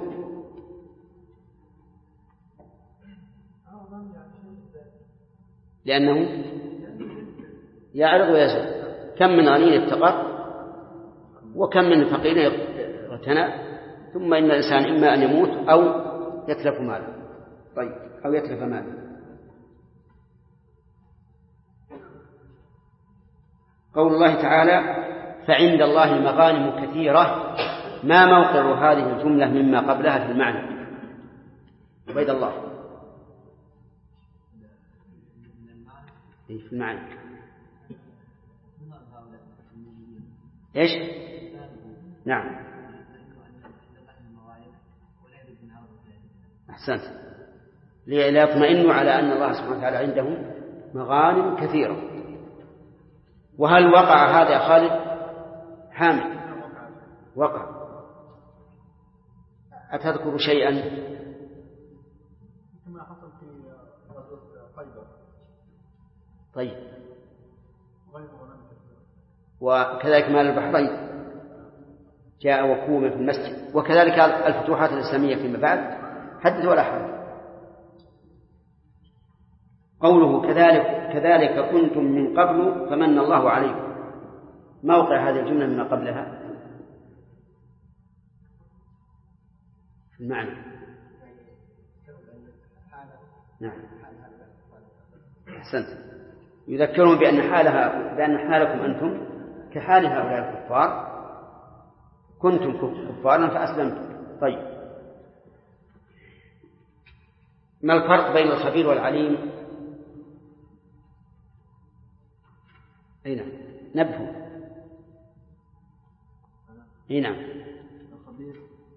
لأنه يعرض ويزول. كم من غني اتقى وكم من فقير اغتنى، ثم إن الإنسان إما أن يموت أو يتلف ماله. طيب أو يتلف ماله. قول الله تعالى فعند الله مغانم كثيرة، ما موقع هذه الجملة مما قبلها في المعنى؟ عبيد الله في المعنى إيش؟ نعم أحسنت. ليطمئنوا على أن الله سبحانه وتعالى عنده مغانم كثيرة. وهل وقع هذا يا خالد؟ حامد وقع. أتذكر شيئا؟ كما حصل في خيبر. طيب وكذلك مال البحرين جاء وكومة في المسجد، وكذلك الفتوحات الإسلامية فيما بعد حدث ولا حرج. قوله كذلك كنتم من قبل فمن الله عليكم، موقع هذه الجملة مما قبلها المعنى. نعم أحسنت. يذكرون بأن حالكم أنتم كحال هؤلاء الكفار، كنتم كفارا فأسلمتم. طيب ما الفرق بين الخبير والعليم؟ أين نبه؟ نعم. الخبير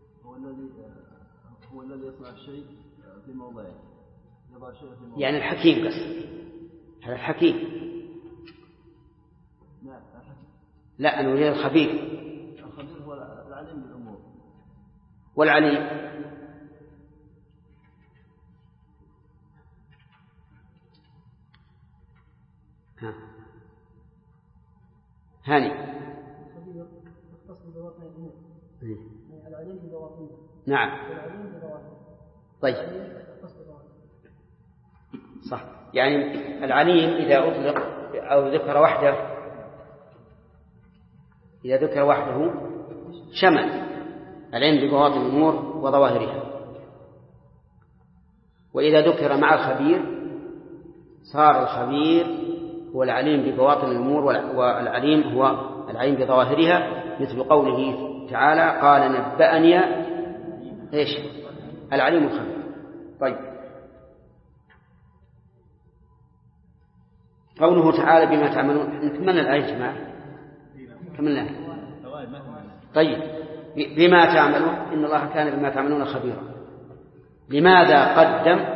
هو الذي يصنع الشيء في موضعه، يضع الشيء في موضعه. يعني الحكيم بس. هذا الحكيم. لا أنا أريد الخبير. الخبير هو العليم بالأمور. والعليم هاني الخبير يختص ببواطن الأمور، العليم ببواطنها. نعم والعليم بظواهرها. طيب صح. يعني العليم إذا أطلق أو ذكر وحده، إذا ذكر وحده شمل العلم ببواطن الأمور وظواهرها، وإذا ذكر مع الخبير صار الخبير هو العليم ببواطن الأمور والعليم هو العليم بظواهرها، مثل قوله تعالى قال نبأني إيش؟ العليم الخبير. طيب قوله تعالى بما تعملون، نكمل الآية يا جماعة كملنا. طيب بما تعملون إن الله كان بما تعملون خبيرا. لماذا قدم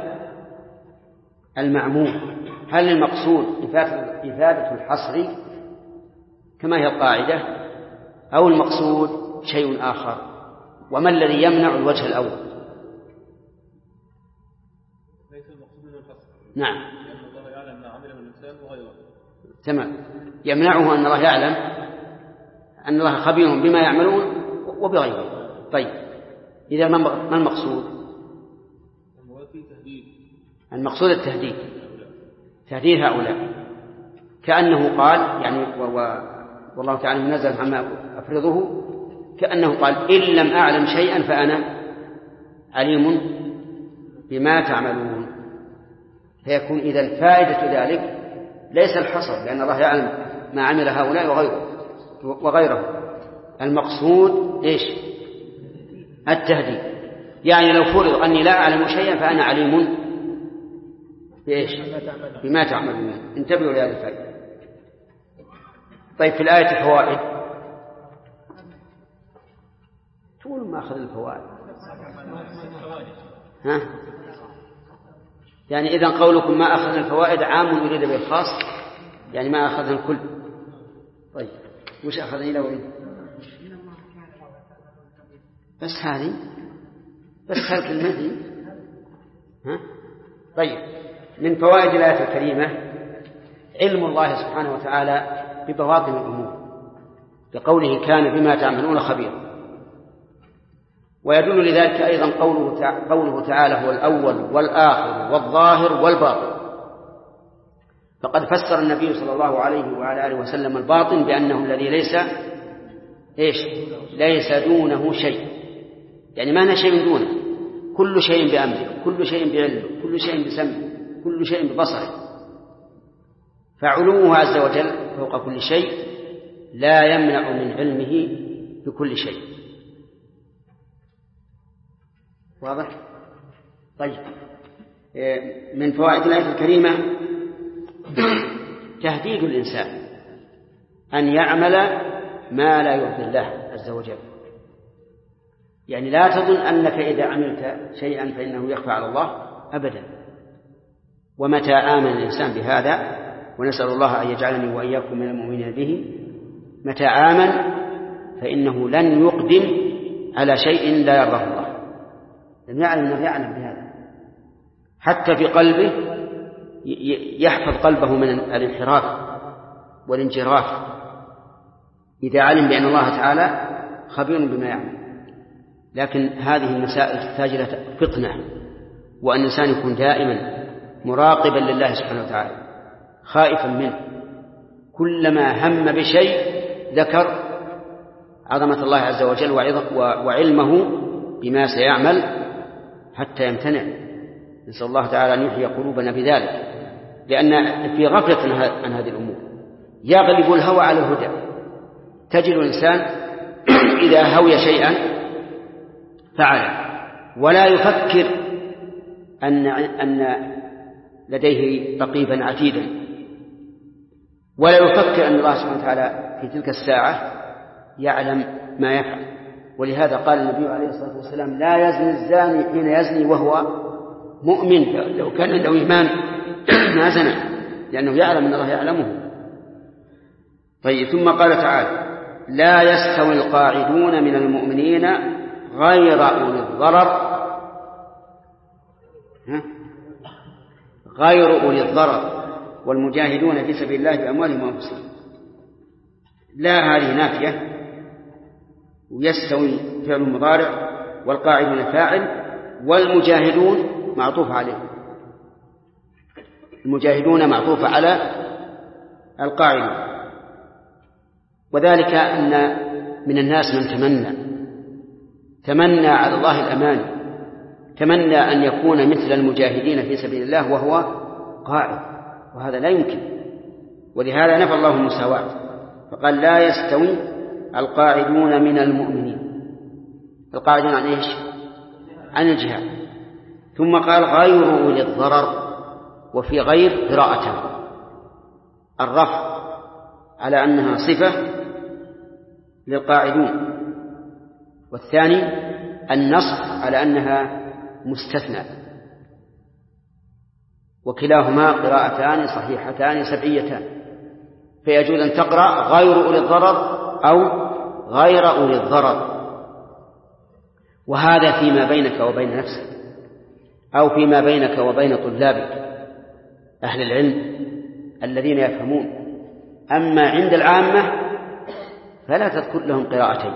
المعمول؟ هل المقصود إفادة الحصر كما هي القاعدة، أو المقصود شيء آخر؟ وما الذي يمنع الوجه الأول؟ ليس المقصود الحصر. نعم لأن الله يعلم ما عمله الإنسان وغيره. تمام. يمنعه أن الله يعلم أن الله خبير بما يعملون وبغيره. طيب إذا ما المقصود؟ المقصود التهديد، تهديد هؤلاء، كأنه قال يعني والله تعالى منزل عما أفرضه، كأنه قال إن لم أعلم شيئا فأنا عليم بما تعملون. فيكون إذا فائدة ذلك ليس الحصر، لأن الله يعلم ما عمل هؤلاء وغيره. المقصود إيش؟ التهديد. يعني لو فرض أني لا أعلم شيئا فأنا عليم بإيش؟ بما تعملون. انتبهوا لهذه الفائدة. طيب في الآية فوائد، تقول ما أخذ الفوائد ها؟ يعني إذن قولكم ما أخذ الفوائد عام يريد به الخاص، يعني ما أخذ الكل. طيب وش أخذ إلى وين؟ بس هذه بس هالكلمة ها؟ طيب من فوائد الآية الكريمة علم الله سبحانه وتعالى ببواطن الأمور، بقوله كان بما تعملون خبيرا. ويدل لذلك أيضا قوله تعالى هو الأول والآخر والظاهر والباطن. فقد فسر النبي صلى الله عليه وعلى آله وسلم الباطن بأنه الذي ليس دونه شيء، يعني ما شيء من دونه، كل شيء بأمره، كل شيء بعلمه، كل شيء بسمعه، كل شيء ببصره. فعلوه عز وجل فوق كل شيء لا يمنع من علمه بكل شيء. واضح؟ طيب من فوائد الآية الكريمة تهديد الإنسان أن يعمل ما لا يرضي الله عز وجل. يعني لا تظن أنك إذا عملت شيئا فإنه يخفى على الله أبدا. ومتى آمن الإنسان بهذا، ونسأل الله أن يجعلني وإياكم من المؤمنين به، متى آمن فإنه لن يقدم على شيء لا يرضاه الله، لم يعلم أنه يعلم بهذا. حتى في قلبه يحفظ قلبه من الانحراف والانجراف إذا علم بأن الله تعالى خبير بما يعمل. لكن هذه المسائل تحتاج إلى فطنة، وأن الإنسان يكون دائما مراقبا لله سبحانه وتعالى خائفا منه، كلما هم بشيء ذكر عظمة الله عز وجل وعلمه بما سيعمل حتى يمتنع. نسأل الله تعالى أن يحيي قلوبنا بذلك، لأن في غفلة عن هذه الأمور يغلب الهوى على الهدى. تجد الإنسان إذا هوي شيئا فعله ولا يفكر أن لديه رقيبا عتيدا، ولا يفكر أن الله سبحانه وتعالى في تلك الساعة يعلم ما يفعل. ولهذا قال النبي عليه الصلاة والسلام لا يزني الزاني حين يزني وهو مؤمن، لو كان عنده إيمان ما زنى، لأنه يعلم أن الله يعلمه. طيب ثم قال تعالى لا يستوي القاعدون من المؤمنين غير أولي الضرر والمجاهدون في سبيل الله بأموالهم وأنفسهم. لا هذه نافية، ويستوي فعل مضارع، والقاعدون فاعل، والمجاهدون معطوف عليه. المجاهدون معطوف على القاعدون. وذلك أن من الناس من تمنى على الله الأمان، تمنى أن يكون مثل المجاهدين في سبيل الله وهو قاعد، وهذا لا يمكن. ولهذا نفى الله المساواة فقال لا يستوي القاعدون من المؤمنين. القاعدون عن إيش؟ عن الجهاد. ثم قال غير أولي الضرر، وفي غير قراءة الرفع على أنها صفة للقاعدون، والثاني النصب على أنها مستثنى، وكلاهما قراءتان صحيحتان سبعيتان. فيجوز أن تقرأ غير أولي الضرر أو غير أولي الضرر، وهذا فيما بينك وبين نفسك، أو فيما بينك وبين طلابك أهل العلم الذين يفهمون. أما عند العامة فلا تذكر لهم قراءتين،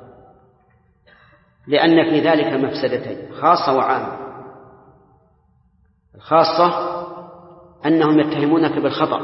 لأن في ذلك مفسدتين خاصة وعامة. الخاصة أنهم يتهمونك بالخطأ،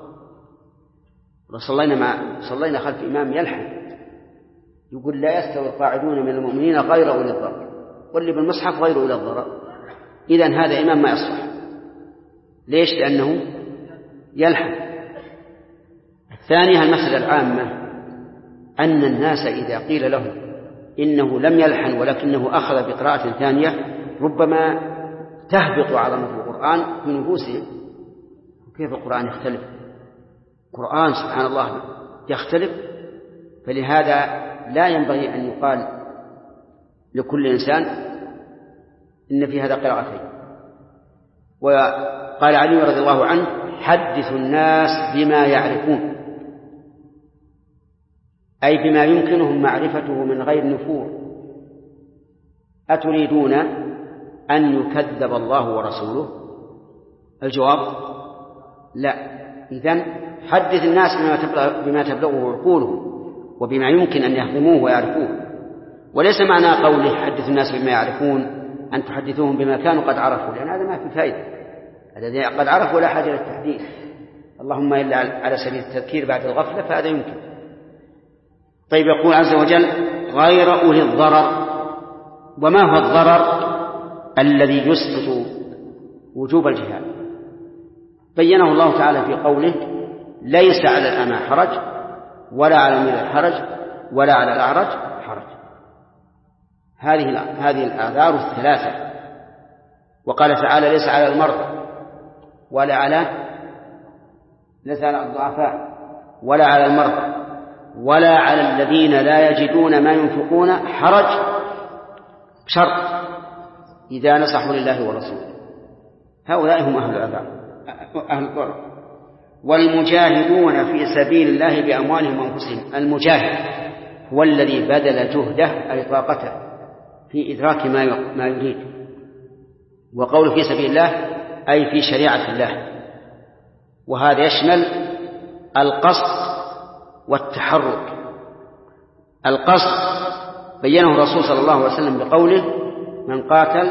صلينا خلف إمام يلحن يقول لا يستوي القاعدون من المؤمنين غير أولي الضرر، واللي بالمصحف غير أولي الضرر، إذن هذا إمام ما يصلح. ليش؟ لأنه يلحن. الثانية المسألة العامة، أن الناس إذا قيل لهم إنه لم يلحن ولكنه أخذ بقراءة ثانية ربما تهبط عظمة القرآن في نفوسهم. كيف القرآن يختلف؟ القرآن سبحان الله يختلف. فلهذا لا ينبغي أن يقال لكل إنسان إن في هذا قراءتين. وقال علي رضي الله عنه حدث الناس بما يعرفون، أي بما يمكنهم معرفته من غير نفور. أتريدون أن يكذب الله ورسوله؟ الجواب لا. إذن حدث الناس بما تبلغه عقولهم وبما يمكن أن يهضموه ويعرفوه. وليس معنى قوله حدث الناس بما يعرفون أن تحدثوهم بما كانوا قد عرفوا، لأن هذا ما في فائدة. الذي قد عرفوا لا حاجة للتحديث، اللهم إلا على سبيل التذكير بعد الغفلة، فهذا يمكن. طيب، يقول عز وجل غير أولي الضرر. وما هو الضرر؟ الذي يسقط وجوب الجهاد. بينه الله تعالى في قوله ليس على الأعمى حرج ولا على المريض حرج ولا على الأعرج حرج. هذه الأعذار الثلاثة. وقال تعالى ليس على المرضى ولا على الضعفاء ولا على المرضى ولا على الذين لا يجدون ما ينفقون حرج، شرط إذا نصحوا لله ورسوله. هؤلاء هم أهل العذاب، أهل الضرر. والمجاهدون في سبيل الله بأموالهم وأنفسهم. المجاهد هو الذي بذل جهده أي طاقته في إدراك ما يريد. وقول في سبيل الله أي في شريعة الله، وهذا يشمل القصد والتحرك. القصد بينه الرسول صلى الله عليه وسلم بقوله من قاتل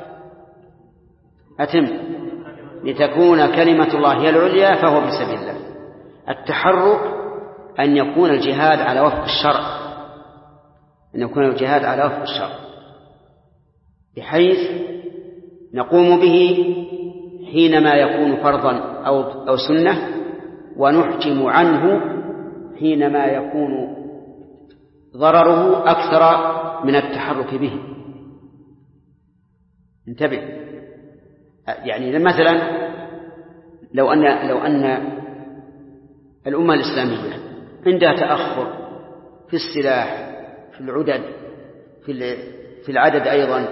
أتم لتكون كلمة الله هي العليا فهو في سبيل الله. التحرك أن يكون الجهاد على وفق الشرع، بحيث نقوم به حينما يكون فرضا أو سنة، ونحجم عنه حينما يكون ضرره أكثر من التحرك به. انتبه، يعني مثلا لو أن الأمة الإسلامية عندها تأخر في السلاح، في العدد، في العدد أيضا،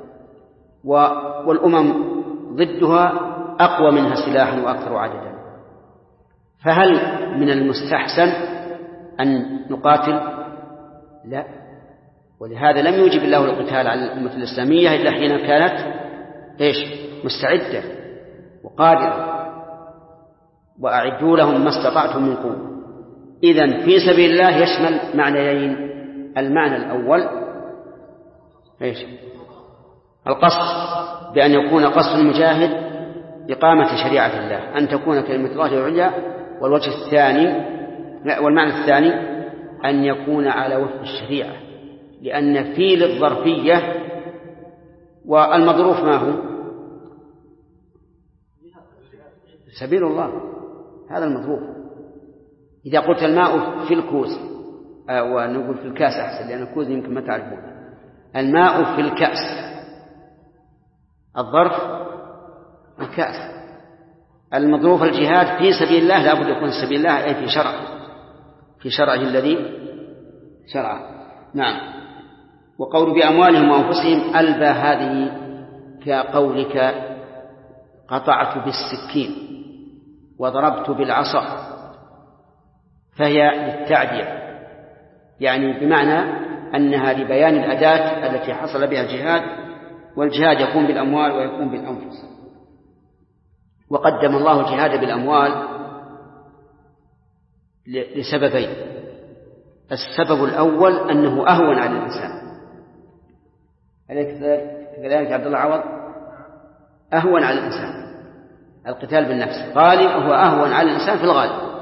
والأمم ضدها أقوى منها سلاحا وأكثر عددا، فهل من المستحسن أن نقاتل؟ لا. ولهذا لم يوجب الله القتال على الأمة الإسلامية إلا حين كانت مستعدة وقادرة، وأعدوا لهم ما استطعتم من قوة. إذن في سبيل الله يشمل معنيين. المعنى الأول القصد، بأن يكون قصد المجاهد إقامة شريعة الله، أن تكون كلمة الله العليا. والمعنى الثاني أن يكون على وفق الشريعة، لأن في للظرفية، والمظروف ما هو؟ سبيل الله، هذا المظروف. إذا قلت الماء في الكوز، ونقول في الكاس أحسن لأن الكوز يمكن ما تعرفون، الماء في الكأس، الظرف الكأس. المظروف الجهاد في سبيل الله لا بد يكون سبيل الله أي في شرعه الذي شرعه. نعم. وقول بأموالهم وأنفسهم ألبى هذه كقولك قطعت بالسكين وضربت بالعصا، فهي للتعدية، يعني بمعنى أنها لبيان الأداة التي حصل بها الجهاد، والجهاد يكون بالأموال ويكون بالأنفس. وقدم الله الجهاد بالأموال لسببين: السبب الأول أنه أهون على الإنسان. أليس كذلك عبد الله عوض؟ أهون على الإنسان القتال بالنفس، غالب هو أهون على الإنسان في الغالب.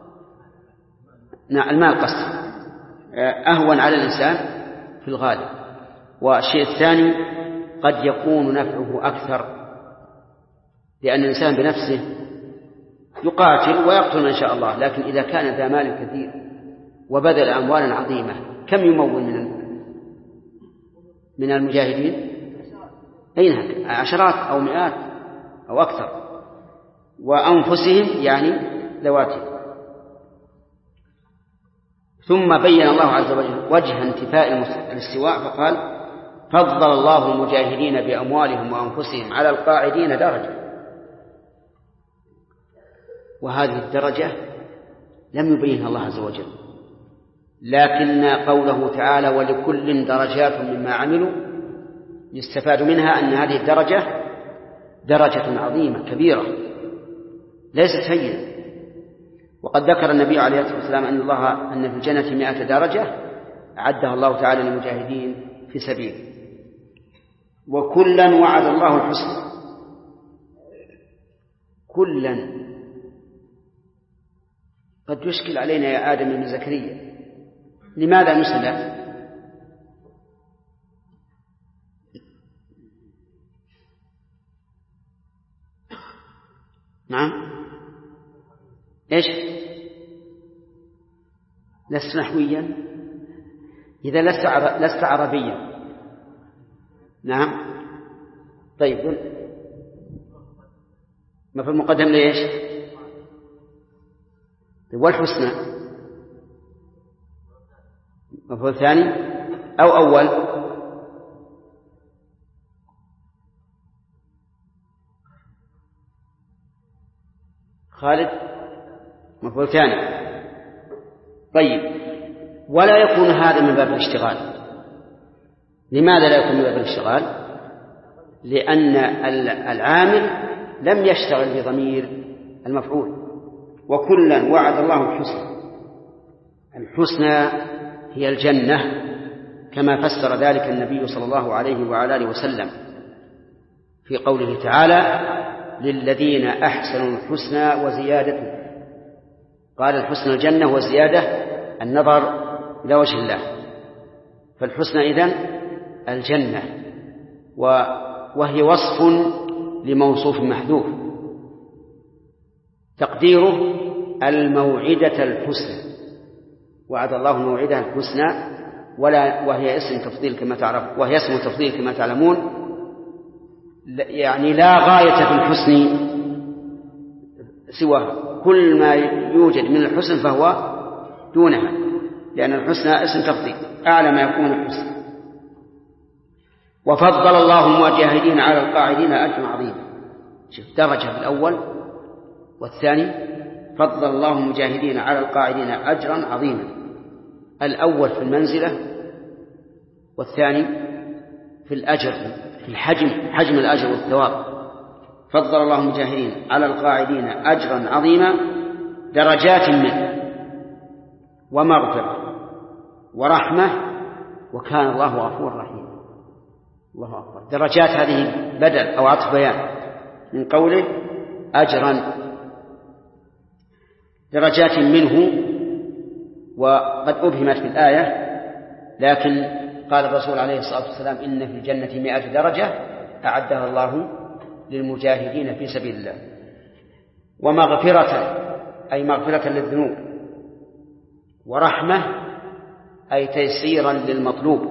نعم المال قصد أهون على الإنسان في الغالب. والشيء الثاني قد يكون نفعه أكثر، لأن الإنسان بنفسه يقاتل ويقتل إن شاء الله، لكن إذا كان ذا مال كثير وبذل أموالا عظيمة كم يمول من المجاهدين؟ أين عشرات أو مئات أو أكثر، وأنفسهم يعني ذواتهم. ثم بين الله عز وجل وجه انتفاء الاستواء فقال فضل الله المجاهدين بأموالهم وأنفسهم على القاعدين درجة. وهذه الدرجة لم يبينها الله عز وجل، لكن قوله تعالى ولكل درجات مما عملوا يستفاد منها أن هذه الدرجة درجة عظيمة كبيرة ليست هينة. وقد ذكر النبي عليه الصلاة والسلام أن في الجنة 100 درجة أعدها الله تعالى للمجاهدين في سبيله، وكلا وعد الله الحسنى. كلا قد يشكل علينا يا آدم بن زكريا لماذا نسلم؟ نعم إيش؟ لست نحويا إذا لست عربيا. نعم طيب ما في المقدم ليش؟ والحسنى مفعول ثاني أو أول؟ خالد مفعول ثاني. طيب ولا يكون هذا من باب الاشتغال. لماذا لا يكون من باب الاشتغال؟ لأن العامل لم يشتغل بضمير المفعول. وكلا وعد الله الحسنى. الحسنى هي الجنة كما فسر ذلك النبي صلى الله عليه وعلى آله وسلم في قوله تعالى للذين أحسنوا الحسنى وزيادة. قال الحسنى الجنة وزيادة النظر إلى وجه الله. فالحسنى إذن الجنة وهي وصف لموصوف محذوف تقديره الموعدة الحسنى. وعد الله الموعدة الحسنى وهي اسم تفضيل كما تعرف، وهي اسم تفضيل كما تعلمون، يعني لا غاية في الحسن سواه. كل ما يوجد من الحسن فهو دونها، لأن الحسنى اسم تفضيل أعلى ما يكون الحسن. وفضل الله المجاهدين على القاعدين أجر عظيم. شوف درجة الأول والثاني فضل الله المجاهدين على القاعدين أجرا عظيما. الأول في المنزلة والثاني في الأجر، في حجم الأجر والثواب. فضل الله المجاهدين على القاعدين أجرا عظيما درجات منه ومغفرة ورحمة وكان الله غفورا رحيما. الله أكبر. درجات هذه بدل أو عطف بيان من قوله أجرا، درجات منه. وقد أبهمت في الآية، لكن قال الرسول عليه الصلاة والسلام إن في الجنة 100 درجة أعدها الله للمجاهدين في سبيل الله. ومغفرة أي مغفرة للذنوب، ورحمة أي تيسيرا للمطلوب.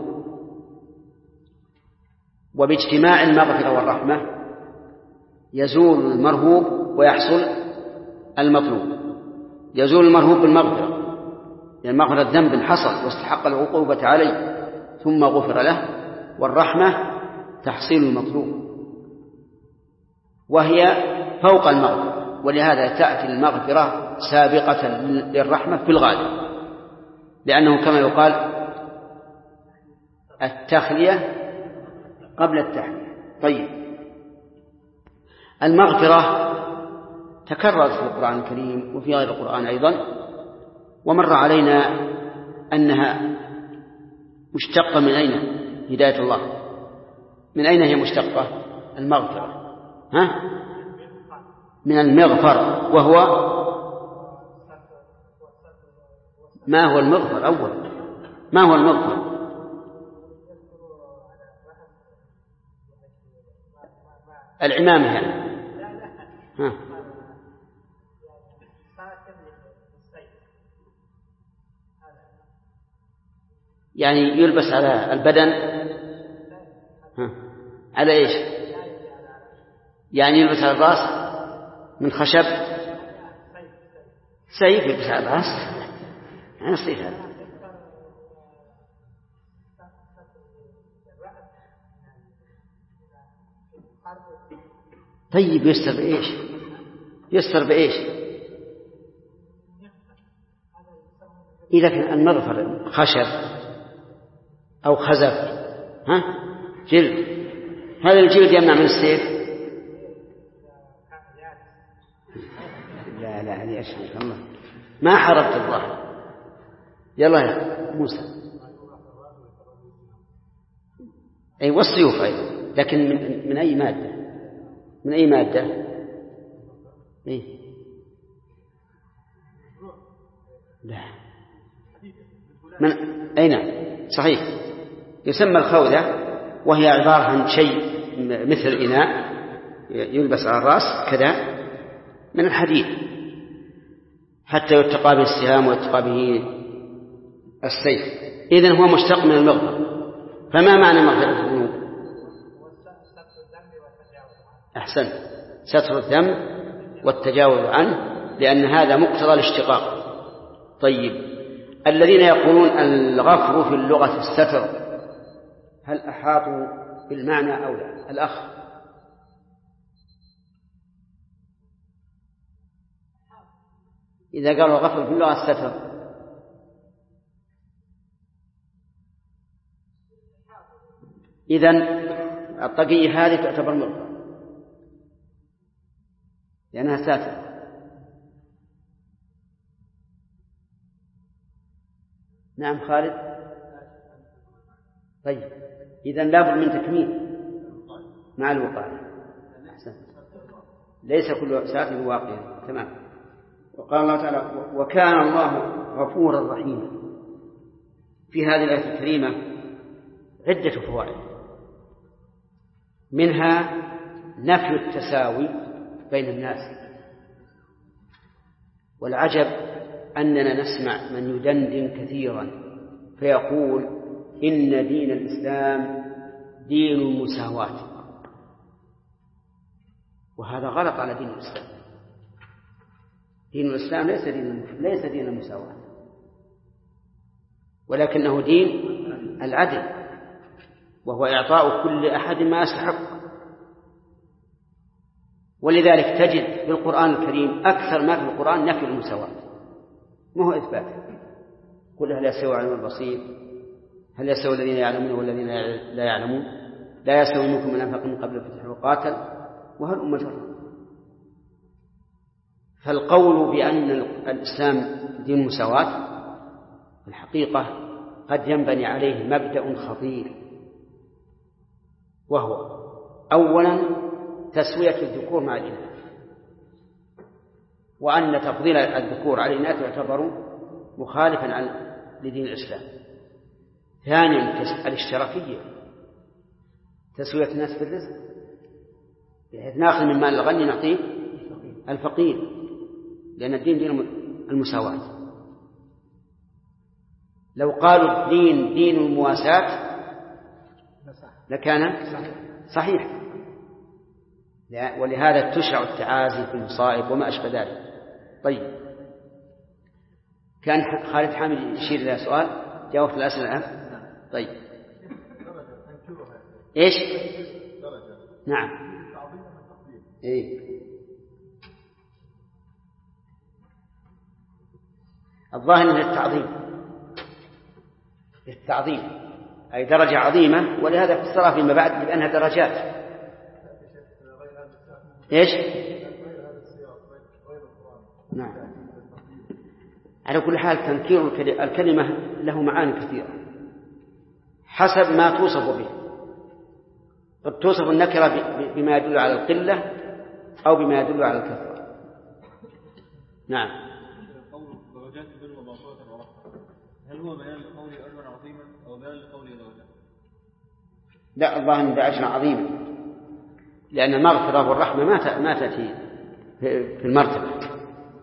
وباجتماع المغفرة والرحمة يزول المرهوب ويحصل المطلوب. يزول المرهوب بالمغفرة، لأن مغفرة ذنب حصل واستحق العقوبة عليه ثم غفر له. والرحمة تحصيل المطلوب وهي فوق المغفرة، ولهذا تأتي المغفرة سابقة للرحمة في الغالب، لأنه كما يقال التخلية قبل التحلية. طيب المغفرة تكررت في القرآن الكريم وفي غير القرآن أيضا، ومر علينا أنها مشتقة من أين هداية الله؟ من أين هي مشتقة؟ المغفرة. ها؟ من المغفر. وهو ما هو المغفر أول؟ ما هو المغفر؟ العمامة يعني. ها. يعني يلبس على البدن. ها. على إيش؟ يعني يلبس على الرأس من خشب. سيف يلبس على الرأس يعني سيف هذا. طيب يستر بإيش؟ يستر بإيش؟ إذا كان المغفر خشب أو خزف، ها؟ جلد، هذا الجلد يمنع من السيف؟ لا لا هذه أشهر الله ما حربت الظاهر. يلا يا موسى. أي والسيوف أيضا، لكن من أي مادة؟ من أي مادة؟ إيه؟ لا من أين؟ صحيح يسمى الخوذة، وهي عبارة عن شيء مثل إناء يلبس على الرأس كذا من الحديد حتى يتقى به السهام ويتقى به السيف. إذن هو مشتق من المغفر. فما معنى مغفرة الذنوب؟ أحسن، ستر الذنب والتجاوز عنه، لأن هذا مقتضى الاشتقاق. طيب الذين يقولون الغفر في اللغة الستر، هل أحاطوا بالمعنى أو لا؟ الأخ. إذا قالوا الغفر في اللغة الستر إذن الطاقية هذه تعتبر مغفر لأنها ساتر. نعم خالد. طيب إذن لابد من تكميل مع الوقاية. أحسن، ليس كل ساتر واقعا. تمام. وقال الله تعالى وكان الله غفورا رحيما. في هذه الآية الكريمة عدة فوائد، منها نفي التساوي بين الناس. والعجب أننا نسمع من يدندن كثيرا فيقول إن دين الإسلام دين المساواة، وهذا غلط على دين الإسلام. دين الإسلام ليس دين المساواة، ولكنه دين العدل، وهو إعطاء كل أحد ما يستحق. ولذلك تجد في القرآن الكريم أكثر ما في القرآن نفي المساواة، ما هو إثبات. قل هل يستوي العليم البصير، هل يستوي الذين يعلمون والذين لا يعلمون، لا يستوي منكم من أنفق من قبل الفتح وقاتل، وهل أمة. فالقول بأن الإسلام دين مساواة في الحقيقة قد ينبني عليه مبدأ خطير، وهو أولا تسوية الذكور مع الإناث، وأن تفضيل الذكور على الإناث يعتبر مخالفا لدين الإسلام. ثانيا الاشتراكية، تسوية الناس في الرزق، بحيث نأخذ من مال الغني نعطيه الفقير، لأن الدين دين المساواة. لو قالوا الدين دين المواساة لكان صحيح. ولهذا تشرع التعازي في المصائب وما أشبه ذلك. طيب كان خالد حامد يشير إلى سؤال، جاوبت الأسئلة الآن. طيب إيش؟ نعم. إيه؟ الظاهر أنه التعظيم أي درجة عظيمة، ولهذا فسرها فيما بعد بأنها درجات. إيش؟ نعم. على كل حال تنكير الكلمة له معاني كثيرة حسب ما توصف به. قد توصف النكرة بما يدل على القلة أو بما يدل على الكثرة. نعم. درجات البر ومغفرة ورحمة، هل هو بيان لقوله أجرا عظيما أو بيان لقوله درجات؟ لا، الله عنده أجرا عظيما، لأن المغفرة والرحمة ما تأتي في المرتبة.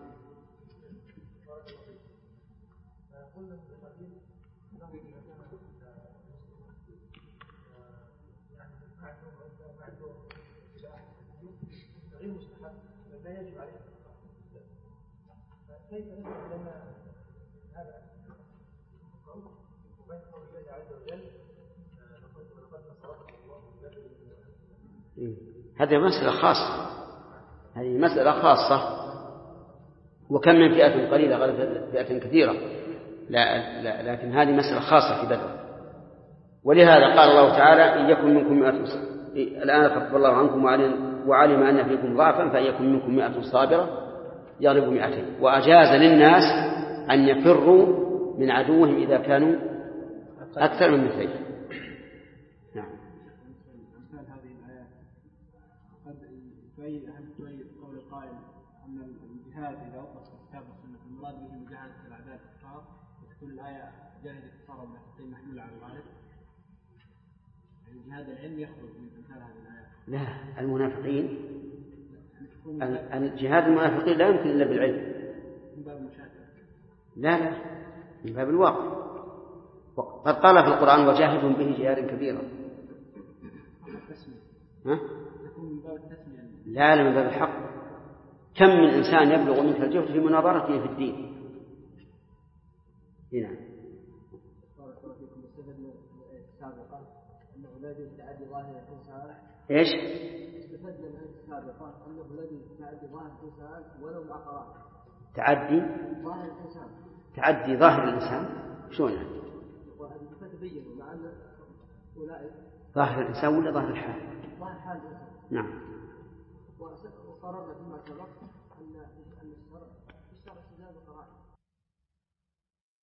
هذه مسألة خاصة، هذه مسألة خاصة. وكم من فئة قليلة غلبت فئة كثيرة، لا لكن هذه مسألة خاصة في بدر. ولهذا قال الله تعالى إن يكن منكم 100 الآن خفف الله عنكم وعلم أن فيكم ضعفا فإن يكن منكم 100 صابرة يغلبوا 200. وأجاز للناس أن يفروا من عدوهم إذا كانوا أكثر من 200. نعم. أمثال هذه الآيات قد تؤيد قول القائل أن الجهاد إذا وقف في الكتاب والسنة المراد به مجاهدة الأعداء الكفار، وتكون الآية جاهد الكفار والمنافقين محمولة على الغالب. يعني جهاد العلم يخرج من أمثال هذه الآيات. لا، المنافقين الجهاد المنافقين لا يمكن إلا بالعلم. من باب المشاهدة. لا من باب الواقع. قد قال في القرآن وجاهدهم به جهادا كبيرا. لا من باب الحق. كم من إنسان يبلغ منك الجهد في مناظرته في الدين. هنا ايش؟ استفدنا من الآية السابقة أنه لا يجوز تعدي ظاهر الإنسان ولو مع قرائن. تعدي ظاهر الإنسان. تعدي ظاهر الإنسان شلون يعني؟ فتبينوا مع أن أولئك ظاهر الإنسان ولا ظاهر الحال؟ ظاهر حال الإنسان. نعم. وقررنا فيما سبق أن الشرع استدلال القرائن.